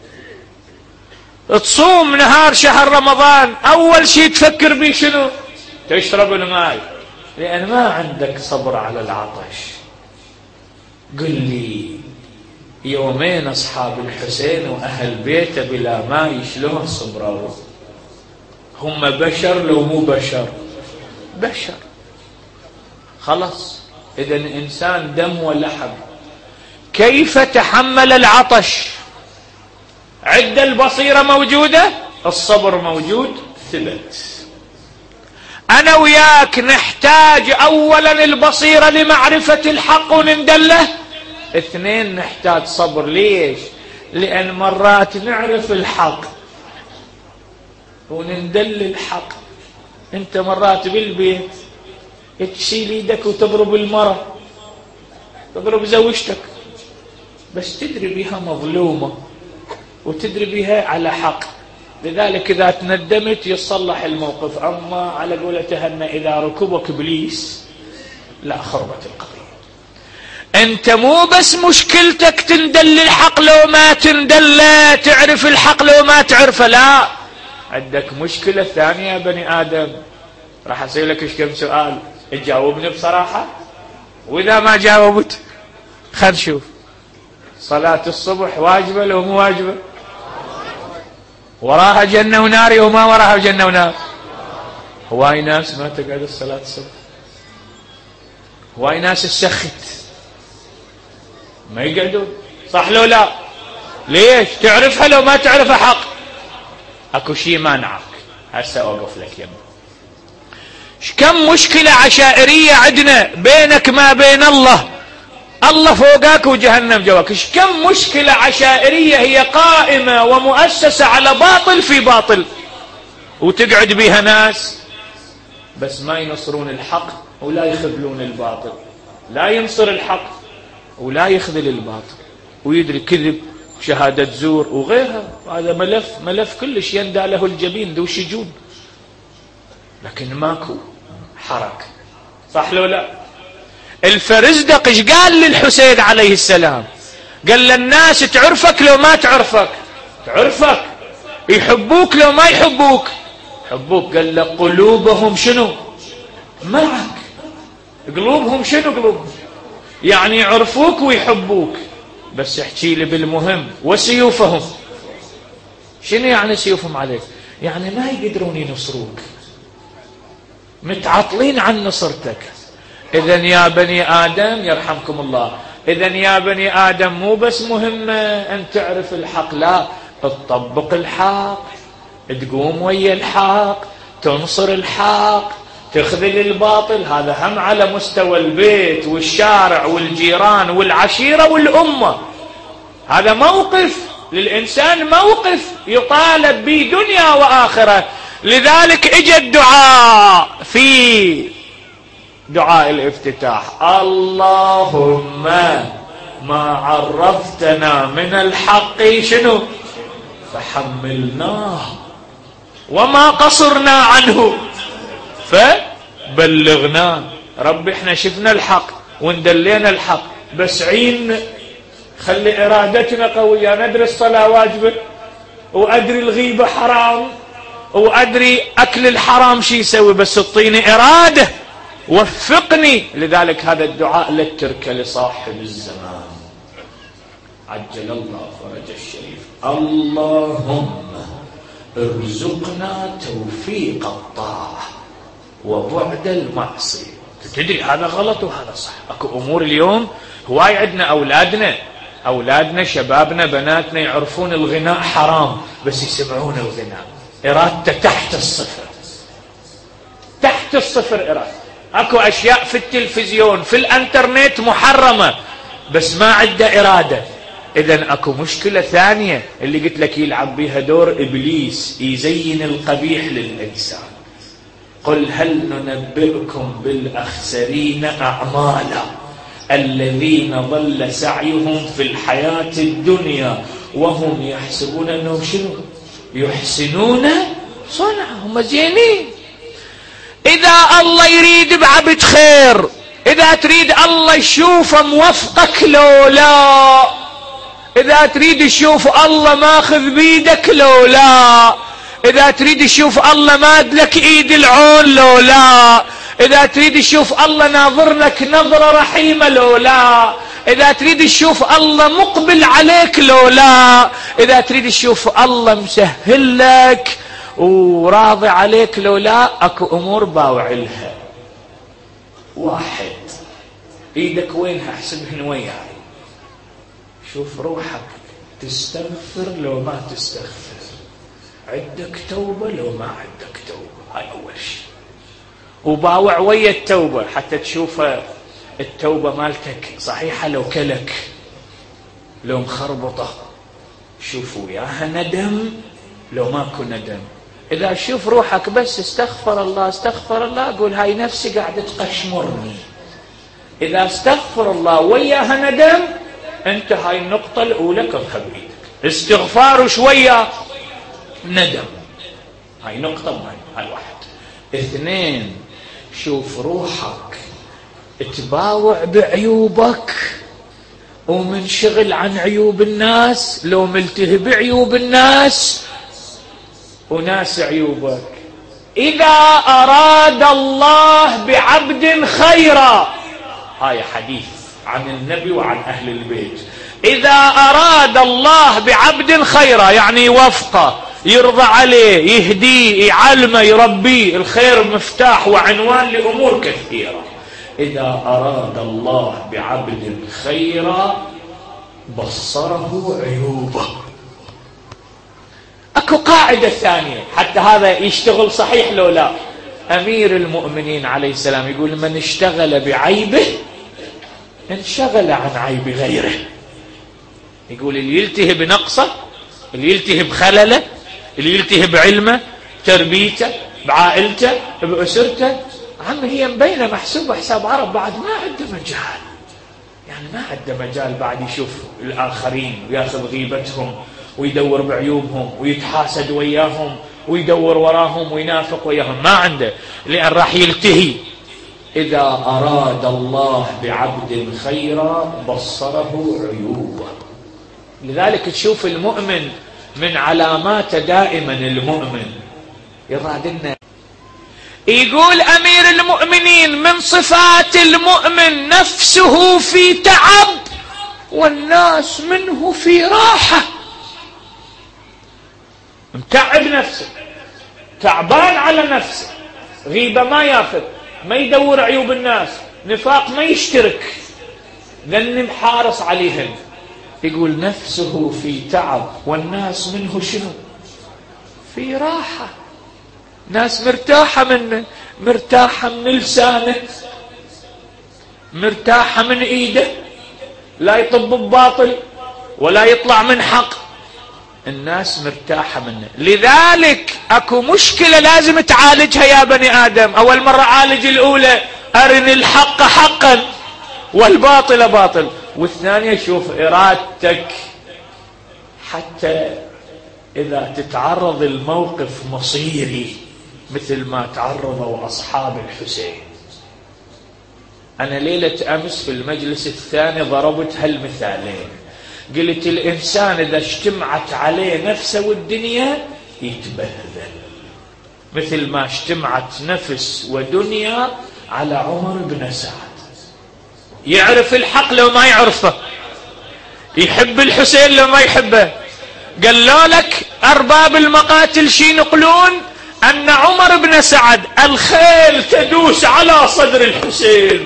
تصوم نهار شهر رمضان أول شيء تفكر بيه شنو؟ تشرب الماء، لأن ما عندك صبر على العطش. قل لي يومين أصحاب الحسين وأهل بيته بلا ماء شلون صبروا؟ هم بشر لو مو بشر؟ بشر. خلاص إذا إنسان دم ولحم، كيف تحمل العطش؟ عد البصيرة موجودة، الصبر موجود، ثبت. أنا وياك نحتاج أولا البصيرة لمعرفة الحق ونندله، اثنين نحتاج صبر. ليش؟ لأن مرات نعرف الحق ونندل الحق. انت مرات بالبيت تشيل يدك وتضرب المرة، تضرب زوجتك، بس تدري بها مظلومة وتدري بها على حق، لذلك إذا تندمت يصلح الموقف. أما على قولة هنا إذا ركبك إبليس لا خربت القضية. أنت مو بس مشكلتك تندل الحق لو ما تندل، تعرف الحق لو ما تعرفه، لا، عندك مشكلة ثانية يا بني آدم. راح أسألك إيش كم سؤال تجاوبني بصراحة، وإذا ما جاوبت خل نشوف. صلاة الصبح واجبة لو مو واجبة؟ وراها جنة ونار وما وراها جنة ونار. هواي ناس ما تقعد الصلاة الصبح، هواي ناس تسخت ما يقعدون، صح لو لا؟ ليش؟ تعرفها لو ما تعرفها حق. اكو شيء مانعك، هسه اوقف لك يمه. كم مشكلة عشائرية عندنا بينك ما بين الله، الله فوقك وجهنم جواك. كم مشكلة عشائرية هي قائمة ومؤسسة على باطل في باطل، وتقعد بها ناس بس ما ينصرون الحق ولا يخذلون الباطل، لا ينصر الحق ولا يخذل الباطل، ويدري كذب شهادة زور وغيرها. هذا ملف ملف كلش يندى له الجبين ذو شجون، لكن ماكو حركة، صح لو لا؟ الفرزدق ايش قال للحسين عليه السلام؟ قال للناس تعرفك لو ما تعرفك، تعرفك، يحبوك لو ما يحبوك، يحبوك. قال له قلوبهم شنو معك؟ قلوبهم شنو قلوبهم؟ يعني يعرفوك ويحبوك، بس احكي لي بالمهم. وسيوفهم شنو يعني سيوفهم عليك؟ يعني ما يقدرون ينصروك، متعطلين عن نصرتك. إذن يا بني آدم يرحمكم الله، إذن يا بني آدم مو بس مهمة أن تعرف الحق، لا، تطبق الحق، تقوم ويا الحق، تنصر الحق، تخذل الباطل. هذا هم على مستوى البيت والشارع والجيران والعشيرة والأمة. هذا موقف للإنسان، موقف يطالب به دنيا وآخرة. لذلك اجى الدعاء في دعاء الافتتاح: اللهم ما عرفتنا من الحق شنو فحملناه، وما قصرنا عنه فبلغناه. رب احنا شفنا الحق وندلينا الحق، بس عين خلي ارادتنا قوية. ندري الصلاة واجبة، وادري الغيبة حرام، وادري اكل الحرام شي يسوي، بس اعطيني اراده، وفقني. لذلك هذا الدعاء للتركة لصاحب الزمان عجل الله فرج الشريف: اللهم ارزقنا توفيق الطاعة وبعد المعصية. تدري هذا غلط وهذا صح. اكو امور اليوم هواي عندنا اولادنا اولادنا شبابنا بناتنا يعرفون الغناء حرام، بس يسمعون الغناء، ارادته تحت الصفر، تحت الصفر إرادة. اكو اشياء في التلفزيون في الانترنت محرمة، بس ما عنده ارادة. اذن اكو مشكلة ثانية اللي قلت لك يلعب بها دور ابليس، يزين القبيح للانسان. قل هل ننبئكم بالاخسرين اعمالا الذين ضل سعيهم في الحياة الدنيا وهم يحسبون انهم شنو يحسنون صنعهم زينين. إذا الله يريد بعبد خير، إذا تريد الله يشوفه موفقك لو لا، إذا تريد يشوف الله ماخذ بيدك لو لا، إذا تريد يشوف الله ماد لك إيد العون لو لا، إذا تريد يشوف الله ناظر لك نظرة رحيمة لو لا، إذا تريد تشوف الله مقبل عليك لو لا، إذا تريد تشوف الله مسهل لك وراضي عليك لو لا، أكو أمور باوعلها. واحد، إيدك وينها احسبهن وياي، شوف روحك تستغفر لو ما تستغفر، عندك توبة لو ما عندك توبة، هاي أول شيء. وباوع ويا التوبة حتى تشوف التوبة مالتك صحيحة لو كلك لو مخربطة، شوفوا وياها ندم لو ماكو ندم. إذا شوف روحك بس استغفر الله استغفر الله، قول هاي نفسي قاعدة تقشمرني. إذا استغفر الله وياها ندم، أنت هاي النقطة الأولى كفها بإيدك، استغفار شوية ندم، هاي نقطة مهمة. هاي واحد. اثنين، شوف روحك تباوع بعيوبك ومنشغل عن عيوب الناس، لو ملتهي بعيوب الناس وناس عيوبك. إذا أراد الله بعبد خيرا، هاي حديث عن النبي وعن أهل البيت، إذا أراد الله بعبد خيرا يعني يوفقه، يرضى عليه، يهديه، يعلمه، يربيه. الخير مفتاح وعنوان لأمور كثيرة. إذا أراد الله بعبد خيرا بصره عيوبه. أكو قاعدة ثانية حتى هذا يشتغل صحيح لو لا. أمير المؤمنين عليه السلام يقول من اشتغل بعيبه انشغل عن عيب غيره. يقول اللي يلتهي بنقصه، اللي يلتهي بخلله، اللي يلتهي بعلمه، تربيته، بعائلته، بأسرته، عم هي مبينة محسوبة حساب عرب، بعد ما عنده مجال، يعني ما عنده مجال بعد يشوف الآخرين وياخذ غيبتهم ويدور بعيوبهم ويتحاسد وياهم ويدور وراهم وينافق وياهم، ما عنده، لأن راح يلتهي. إذا أراد الله بعبد خيرا بصره عيوبه. لذلك تشوف المؤمن من علامات دائما المؤمن يرادنا. يقول أمير المؤمنين من صفات المؤمن نفسه في تعب والناس منه في راحة. متعب نفسه، تعبان على نفسه، غيبة ما ياخذ، ما يدور عيوب الناس، نفاق ما يشترك، ذنب حارس عليهن. يقول نفسه في تعب والناس منه شنو؟ في راحة. ناس مرتاحة منه، مرتاحة من لسانه، مرتاحة من ايده، لا يطب بباطل ولا يطلع من حق، الناس مرتاحة منه. لذلك اكو مشكلة لازم تعالجها يا بني آدم. اول مرة عالج الاولى، ارني الحق حقا والباطل باطل، والثانية شوف ارادتك، حتى اذا تتعرض الموقف مصيري مثل ما تعرضوا اصحاب الحسين. انا ليلة امس في المجلس الثاني ضربت هالمثالين، قلت الانسان اذا اجتمعت عليه نفسه والدنيا يتبهذل، مثل ما اجتمعت نفس ودنيا على عمر بن سعد. يعرف الحق لو ما يعرفه، يحب الحسين لو ما يحبه. قالوا لك ارباب المقاتل شي ينقلون ان عمر بن سعد الخيل تدوس على صدر الحسين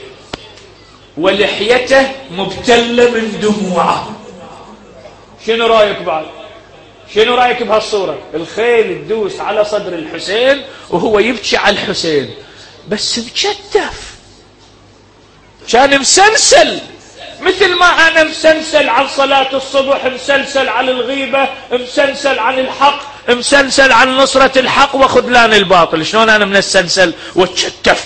ولحيته مبتلة من دموعه. شنو رايك بعد؟ شنو رايك بهالصورة؟ الخيل تدوس على صدر الحسين وهو يبكي على الحسين، بس مكتف، كان مسلسل، مثل ما انا مسلسل عن صلاة الصبح، مسلسل عن الغيبة، مسلسل عن الحق، مسلسل عن نصرة الحق وخذلان الباطل. شلون انا من السلسل واتشتف؟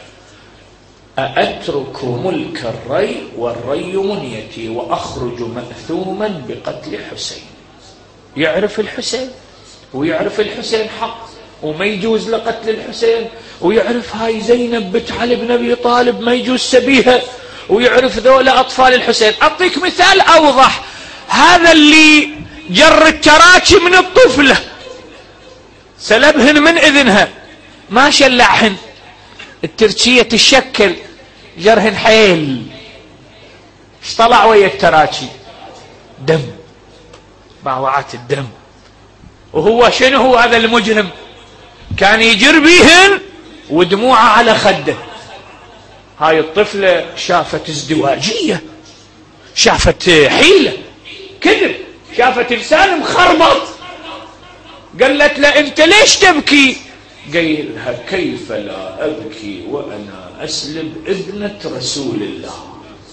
أأترك ملك الري والري منيتي وأخرج مأثوما بقتل حسين. يعرف الحسين، ويعرف الحسين حق وما يجوز لقتل الحسين، ويعرف هاي زينب بنت علي بن أبي طالب ما يجوز سبيها، ويعرف ذولا أطفال الحسين. أعطيك مثال أوضح، هذا اللي جر التراكي من الطفلة سلبهن من إذنها ما شلعهن، التركية تشكل جرهن حيل، ايش طلع ويا التراكي؟ دم، باوعات الدم. وهو شنو هو هذا المجرم؟ كان يجر بيهن ودموعه على خده. هاي الطفلة شافت ازدواجية، شافت حيلة كذب، شافت لسان مخربط، قالت له انت ليش تبكي؟ قال لها كيف لا ابكي وانا اسلب ابنة رسول الله.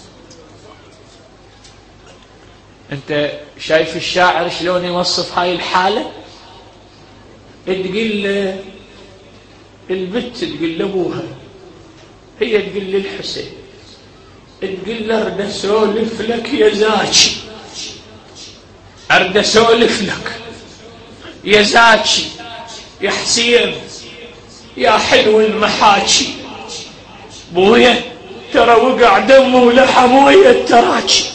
انت شايف الشاعر شلون يوصف هاي الحالة؟ تقول له البت، تقول لابوها، هي تقول للحسين، تقول له ارد اسولف لك يا زاكي، ارد اسولف لك يا زاكي يا حسين يا حلو المحاكي، بويا ترى وقع دمه ولحم ويا التراكي.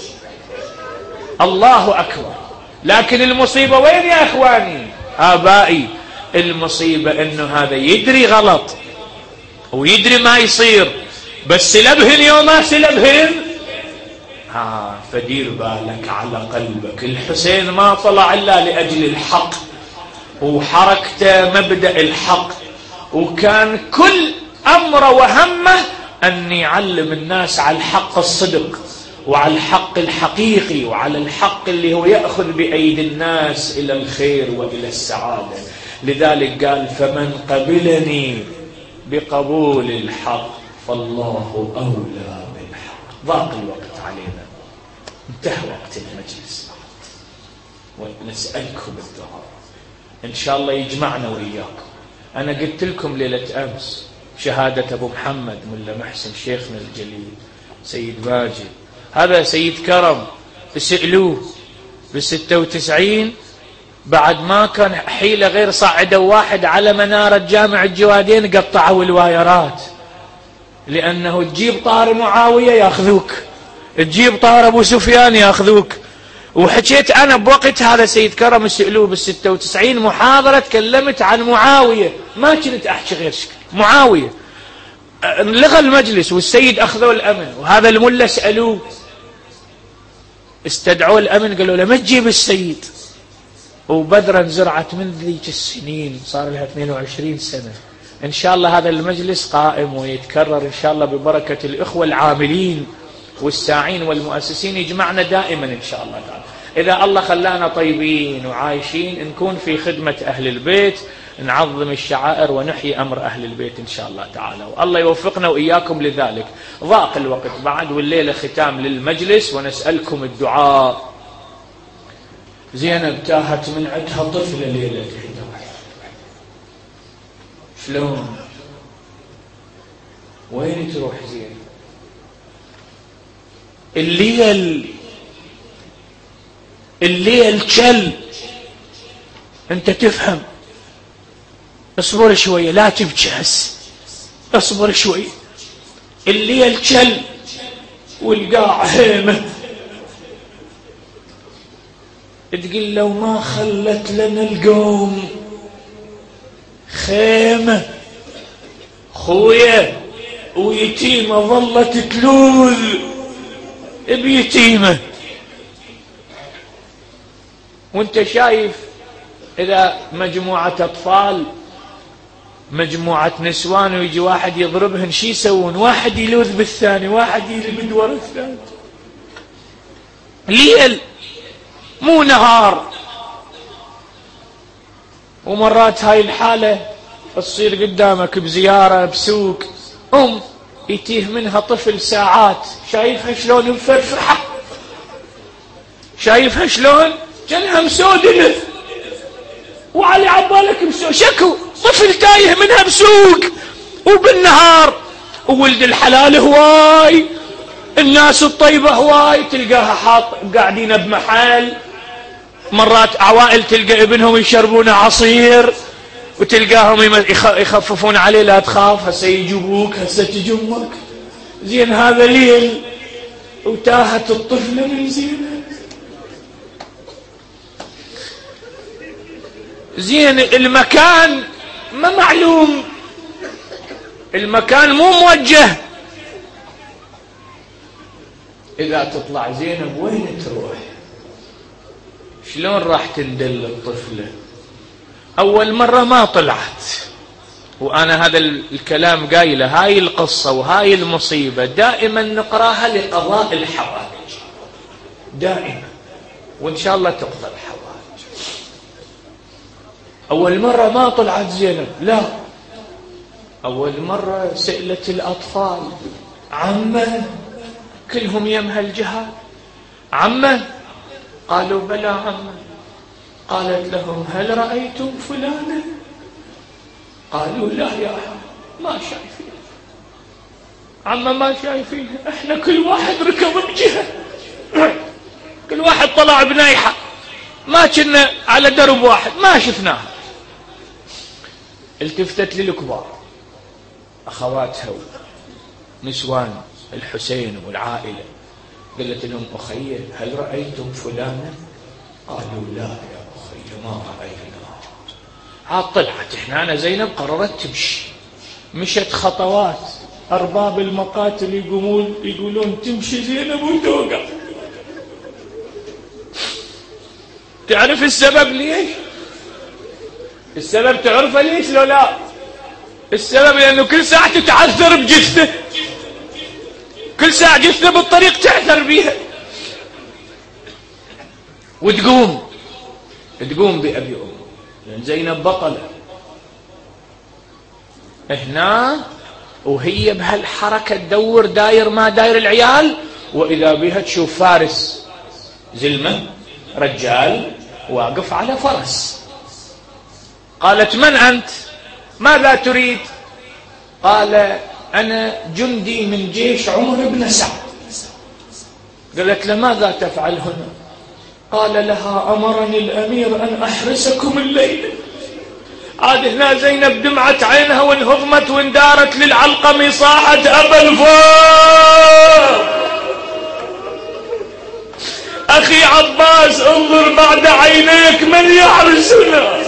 الله أكبر. لكن المصيبة وين يا أخواني آبائي؟ المصيبة أنه هذا يدري غلط ويدري ما يصير، بس سلبهن يوم ما سلبهن ها فدير بالك على قلبك. الحسين ما طلع إلا لأجل الحق، وحركته مبدأ الحق، وكان كل أمره وهمه أن يعلم الناس على الحق الصدق وعلى الحق الحقيقي وعلى الحق اللي هو يأخذ بأيدي الناس إلى الخير وإلى السعادة. لذلك قال فمن قبلني بقبول الحق فالله أولى بالحق. ضاق الوقت علينا، انتهى وقت المجلس، ونسألكم الدعاء إن شاء الله يجمعنا وإياكم. أنا قلت لكم ليلة أمس شهادة أبو محمد ملا محسن شيخنا الجليل سيد باجي، هذا سيد كرم سألوه بالستة وتسعين بعد ما كان حيلة غير صعدوا واحد على منارة جامع الجوادين قطعوا الوايرات، لأنه تجيب طار معاوية ياخذوك، تجيب طار أبو سفيان ياخذوك. وحكيت أنا بوقت هذا سيد كرم سألوه بالستة وتسعين محاضرة تكلمت عن معاوية، ما كنت أحكي غير شكل معاوية. لغى المجلس والسيد أخذوا الأمن، وهذا الملا سألوه استدعوا الأمن قالوا له ما تجيب السيد. وبدرا زرعت من ذيك السنين صار لها اثنين وعشرين سنة. إن شاء الله هذا المجلس قائم ويتكرر إن شاء الله ببركة الإخوة العاملين والساعين والمؤسسين، يجمعنا دائما إن شاء الله تعالى. إذا الله خلانا طيبين وعايشين نكون في خدمة أهل البيت، نعظم الشعائر ونحيي أمر أهل البيت إن شاء الله تعالى، والله يوفقنا وإياكم لذلك. ضاق الوقت بعد، والليلة ختام للمجلس ونسألكم الدعاء. زينب تاهت من عندها طفلة ليلة الختام، شلون وين تروح زينب؟ الليل الليل كل، انت تفهم، اصبر شوية لا تبكي هسه، اصبر شوية. الليل كل والقاع هيمة، تقول لو ما خلت لنا القوم خيمة خويا ويتيمة ظلت تلوذ بيتيمة. وانت شايف إذا مجموعة أطفال مجموعة نسوان ويجي واحد يضربهن شي يسوون؟ واحد يلوذ بالثاني، واحد يلبد ورا الثاني. ليل مو نهار. ومرات هاي الحالة تصير قدامك بزيارة بسوق، أم يتيه منها طفل ساعات، شايفها شلون مفرفحة، شايفها شلون كانها مسودنة، وعلي عبالك مسود شكو طفل تايه منها بسوق وبالنهار. وولد الحلال هواي، الناس الطيبة هواي، تلقاها حاط قاعدين بمحل مرات عوائل تلقى ابنهم يشربون عصير وتلقاهم يخففون عليه لا تخاف هسه يجيبوك هسه تجي امك. زين هذا ليل وتاهت الطفلة من زينة. زين المكان ما معلوم، المكان مو موجه. إذا تطلع زينب وين تروح؟ شلون راح تندل الطفلة؟ أول مرة ما طلعت، وأنا هذا الكلام قايله، هاي القصة وهاي المصيبة دائما نقراها لقضاء الحوائج دائما، وإن شاء الله تقضى الحوائج. أول مرة ما طلعت زينب، لا، أول مرة سئلت الأطفال عمه، كلهم يمها الجهاد، عمه؟ قالوا بلى عمه. قالت لهم هل رأيتم فلانة؟ قالوا لا يا عم ما شايفين. عمه ما شايفين، احنا كل واحد ركض بجهة، كل واحد طلع بنايحة، ما كنا على درب واحد ما شفناها. التفتت للكبار أخواتها نسوان الحسين والعائلة، قالت لهم أخي هل رأيتم فلانة؟ قالوا لا يا أخي ما رأينا. عاد طلعت احنا أنا زينب قررت تمشي، مشت خطوات، أرباب المقاتل يقومون يقولون تمشي زينب وتوقف. تعرف السبب ليش؟ السبب تعرفه ليش لو لا؟ السبب لأنه كل ساعة تتعثر بجثة، كل ساعة جثة بالطريق تعثر بيها وتقوم تقوم بأبي أم، لأن زينب بطلة هنا، وهي بهالحركة تدور داير ما داير العيال، وإذا بها تشوف فارس زلمة رجال واقف على فرس. قالت من أنت؟ ماذا تريد؟ قال أنا جندي من جيش عمر بن سعد. قالت له ماذا تفعل هنا؟ قال لها أمرني الأمير أن أحرسكم الليل. عاد هنا زينب دمعت عينها وانهضمت واندارت للعلقم صاحت أبا الفار أخي عباس انظر بعد عينيك من يحرسنا.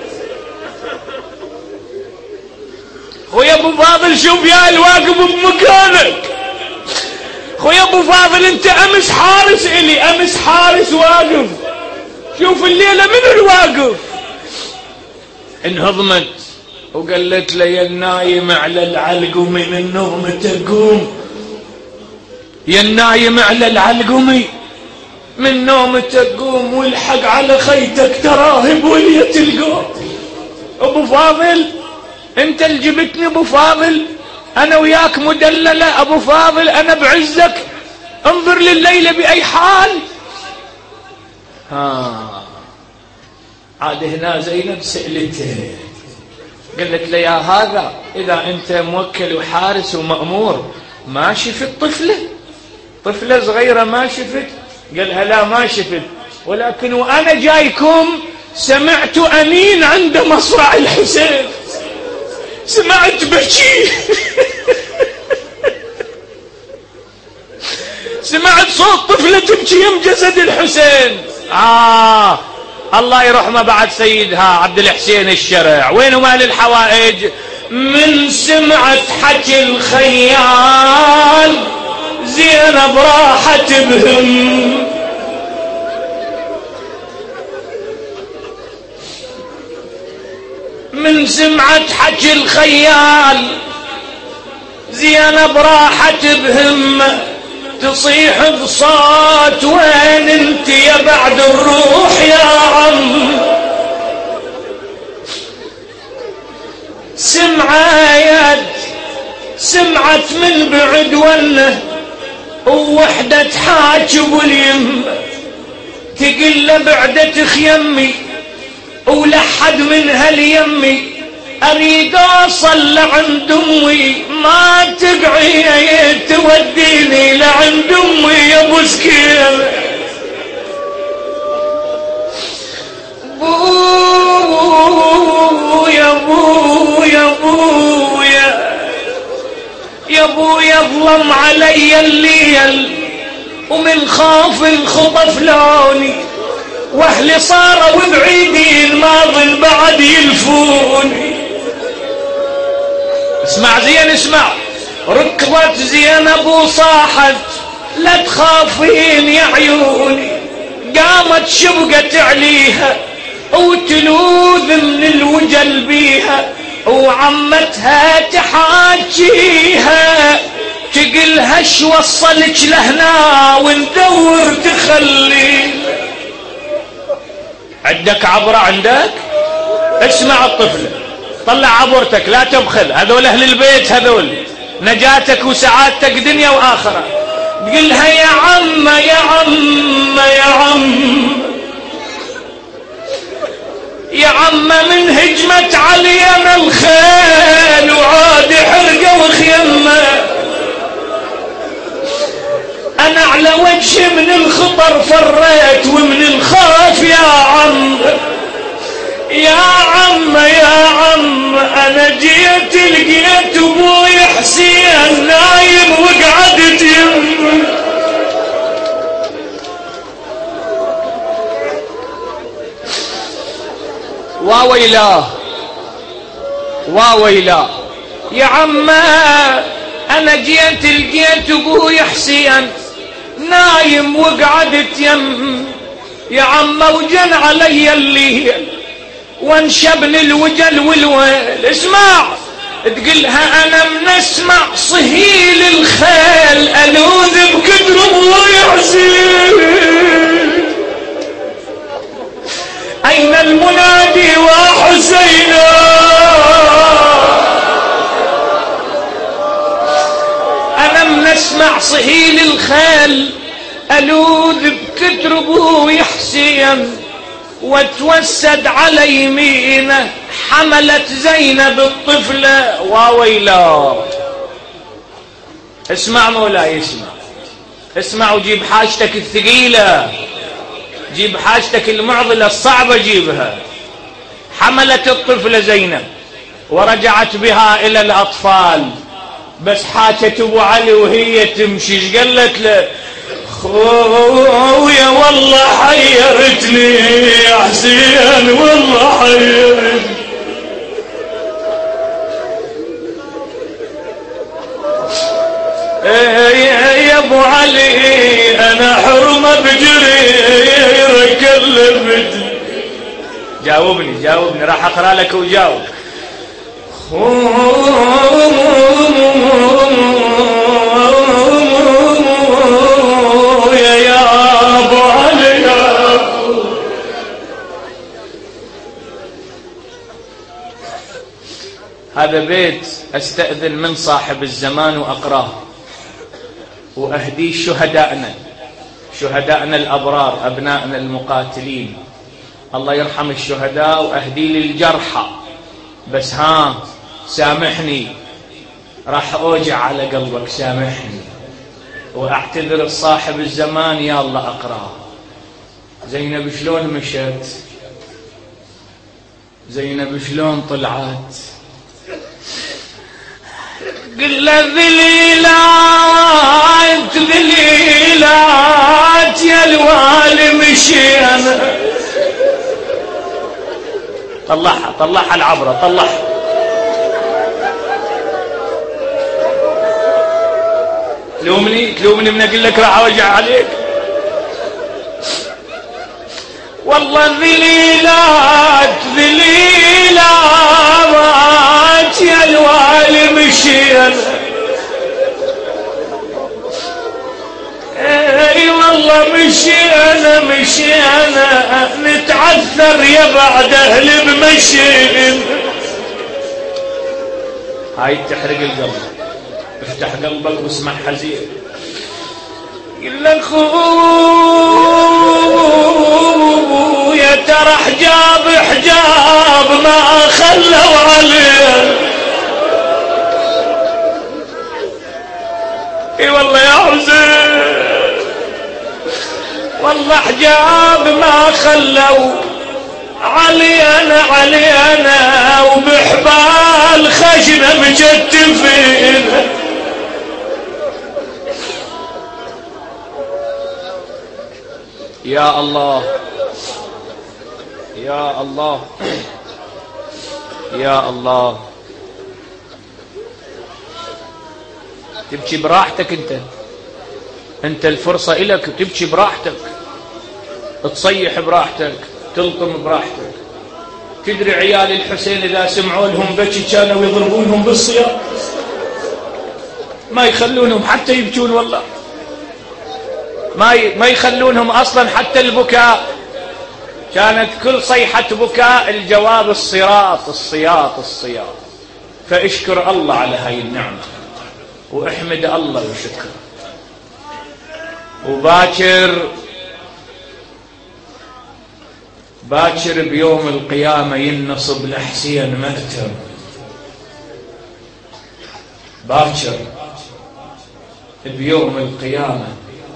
خويا ابو فاضل شوف يا الواقف بمكانك. خويا ابو فاضل انت امس حارس الي، امس حارس واقف، شوف الليلة من الواقف. انهضمت وقالت لي يا النايم على العلقم من النوم تقوم، يا النايم على العلقم من نوم تقوم، والحق على خيتك تراهب ولية القوم. ابو فاضل انت اللي جبتني ابو فاضل، انا وياك مدللة ابو فاضل، انا بعزك، انظر لليلة باي حال. ها عاد هنا زينب سألته، قالت لي يا هذا اذا انت موكل وحارس ومأمور ما شفت طفلة طفلة صغيرة ما شفت؟ قالها لا ما شفت، ولكن وانا جايكم سمعت انين عند مصرع الحسين، سمعت بكي سمعت صوت طفلة تبكي يم جسد الحسين. آه الله يرحمه بعد سيدها عبد الحسين الشرع، وينه مال الحوائج؟ من سمعت حكي الخيال زينب راحت بهم، من سمعت حكي الخيال زينب راحت بهم، تصيح بصوت وين انت يا بعد الروح يا عم. سمعت سمعت من بعد ونه ووحدة تحاكي باليم، تقل بعدة خيمي ولحد من هاليمي، اريد اوصل لعند امي ما تقعي توديني لعند امي يا ابو سكير. يا ابو يا ابو يا ابو يظلم علي الليل ومن خاف الخطف لوني واهلي صاروا بعيدين ما ظل بعد يلفوني. اسمع زين اسمع. ركضت زينب وصاحت لا تخافين يا عيوني، قامت شبقت عليها وتلوذ من الوجل بيها وعمتها تحاجيها تقلها شو وصلك لهنا وندور تخلي. عندك عبرة عندك؟ اسمع الطفلة، طلع عبرتك لا تبخل، هذول اهل البيت، هذول نجاتك وسعادتك دنيا واخرة. تقلها يا عم يا عم يا عم يا عم من هجمت علينا الخيل وعاد حرقة وخيمة، انا على وجهي من الخطر فريت ومن الخوف يا عم يا عم يا عم. انا جيت لقيت ابوي حسين نايم وقعدت يمه. واويلاه واويلاه يا عم انا جيت لقيت ابوي حسين نايم وقعدت يم. يا عم وجن علي الليل وانشبني الوجل والويل. اسمع تقلها انا من اسمع صهيل الخيل الوذ بكدر ابوي حسين. اين المنادي وحسينا؟ انا من اسمع صهيل الخيل الوذ بكدر ابوي حسين وتوسد على يمينه حملت زينب الطفلة. واويلا اسمع مولاي اسمع اسمع وجيب حاجتك الثقيلة، جيب حاجتك المعضلة الصعبة جيبها. حملت الطفلة زينب ورجعت بها إلى الأطفال، بس حاجت أبو علي وهي تمشي ايش قالت له؟ خويا والله حيرتني يا حسين والله حيرتني. يا ابو علي انا حرمه بجري كلمتني. جاوبني جاوبني راح اقرا لك وجاوب. هذا بيت استأذن من صاحب الزمان وأقراه وأهديه شهدائنا شهدائنا الأبرار أبنائنا المقاتلين. الله يرحم الشهداء وأهدي للجرحى. بس ها سامحني راح أوجع على قلبك، سامحني وأعتذر لصاحب الزمان. يا الله أقراه. زينب شلون مشت، زينب شلون طلعت. قل ذليلات ذليلات يا الوالي مشينا. طلعها طلعها العبرة طلعها. تلومني تلومني من اقول لك راح اوجع عليك. والله ذليلات ذليلات يا الوالي مشينا. اي والله مشينا مشينا نتعثر يا بعد اهل بمشينا. هاي تحرق القلب. افتح قلبك واسمع حزين. قل اخويا ترى حجاب حجاب ما خلوا عليه. اي والله يا حسين والله حجاب ما خلوا علينا علينا وبحبال خشنة مجتفين. يا الله يا الله يا الله. تبكي براحتك، انت انت الفرصة إلك تبكي براحتك، تصيح براحتك، تلطم براحتك. تدري عيال الحسين إذا سمعوا لهم بكي كانوا يضربونهم بالصيام، ما يخلونهم حتى يبكون، والله ما ما يخلونهم أصلا حتى البكاء. كانت كل صيحة بكاء الجواب الصراط الصياط الصياط. فاشكر الله على هاي النعمة واحمد الله وشكر. وباكر باكر بيوم القيامة ينصب لحسين مأتم. باكر بيوم القيامة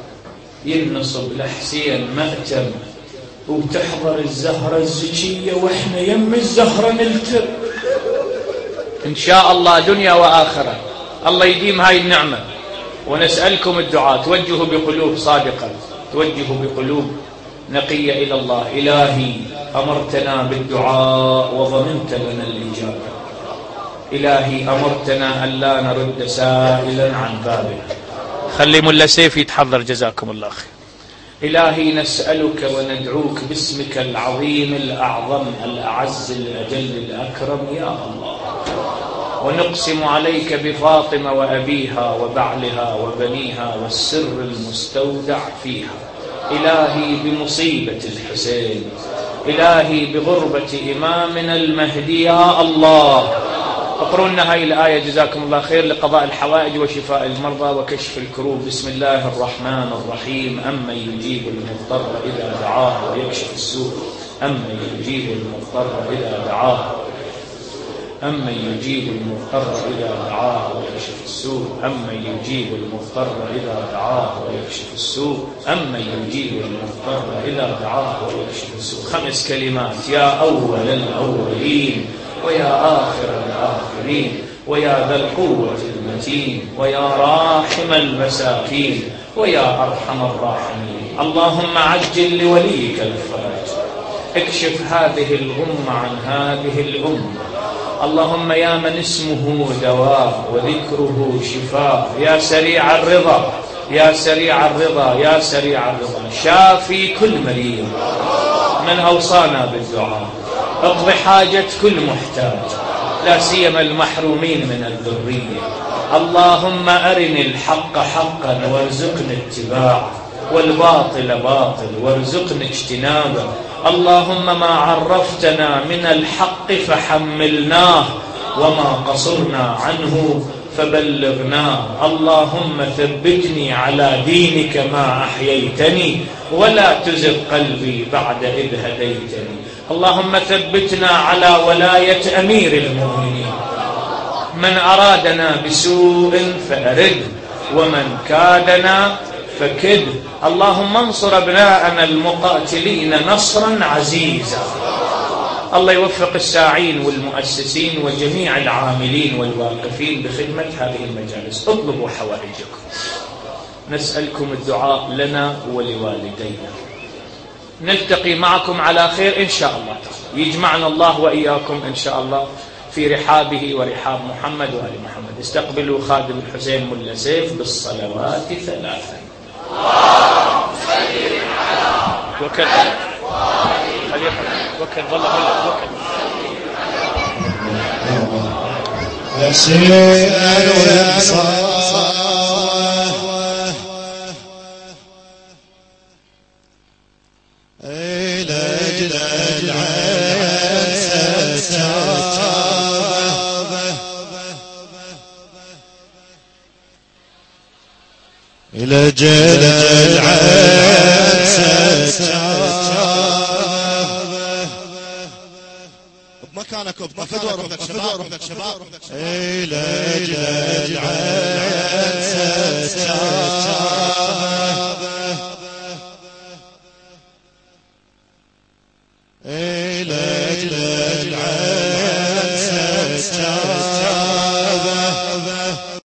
ينصب لحسين مأتم، وتحضر الزهرة الزكية واحنا يم الزهرة نلتر ان شاء الله دنيا وآخرة. الله يديم هاي النعمة. ونسألكم الدعاء، توجهوا بقلوب صادقة، توجهوا بقلوب نقية إلى الله. إلهي أمرتنا بالدعاء وضمنت لنا الإجابة. إلهي أمرتنا أن لا نرد سائلا عن بابه. خلي ملا سيف يتحضر جزاكم الله خير. إلهي نسألك وندعوك باسمك العظيم الأعظم الأعز الأجل الأكرم يا الله، ونقسم عليك بفاطمة وأبيها وبعلها وبنيها والسر المستودع فيها. إلهي بمصيبة الحسين، إلهي بغربة إمامنا المهدي يا الله. اقروا لنا هاي الآية جزاكم الله خير لقضاء الحوائج وشفاء المرضى وكشف الكروب. بسم الله الرحمن الرحيم. أمن يجيب المضطر إذا دعاه ويكشف السوء، أمن يجيب المضطر إذا دعاه، أمن يجيب المضطر إذا دعاه ويكشف السوء، أمن يجيب المضطر إذا دعاه ويكشف السوء، أمن يجيب المضطر إذا دعاه ويكشف السوء. خمس كلمات: يا أول الأولين ويا آخر الآخرين ويا ذا القوة المتين ويا راحم المساكين ويا أرحم الراحمين. اللهم عجل لوليك الفرج، اكشف هذه الغمة عن هذه الأمة. اللهم يا من اسمه دواء وذكره شفاء، يا سريع الرضا يا سريع الرضا يا سريع الرضا، شافي كل مريض من أوصانا بالدعاء، اقض حاجة كل محتاج، لا سيما المحرومين من الذرية. اللهم أرني الحق حقا وارزقني اتباعه، والباطل باطل وارزقني اجتنابه. اللهم ما عرفتنا من الحق فحملناه، وما قصرنا عنه فبلغناه. اللهم ثبتني على دينك ما أحييتني، ولا تزغ قلبي بعد إذ هديتني. اللهم ثبتنا على ولاية أمير المؤمنين. من أرادنا بسوء فأرد، ومن كادنا فكد. اللهم انصر أبناءنا المقاتلين نصرا عزيزا. الله يوفق الساعين والمؤسسين وجميع العاملين والواقفين بخدمة هذه المجالس. اطلبوا حوائجكم. نسألكم الدعاء لنا ولوالدينا. نلتقي معكم على خير إن شاء الله تعالى. يجمعنا الله وإياكم إن شاء الله في رحابه ورحاب محمد وآل محمد. استقبلوا خادم الحسين ملا سيف بالصلوات ثلاثا. وكل وكل والله وكل يسير وينصر إلى جلال عيسى إلى جلال عيسى بمكانك بمكانك شباب إلى جلال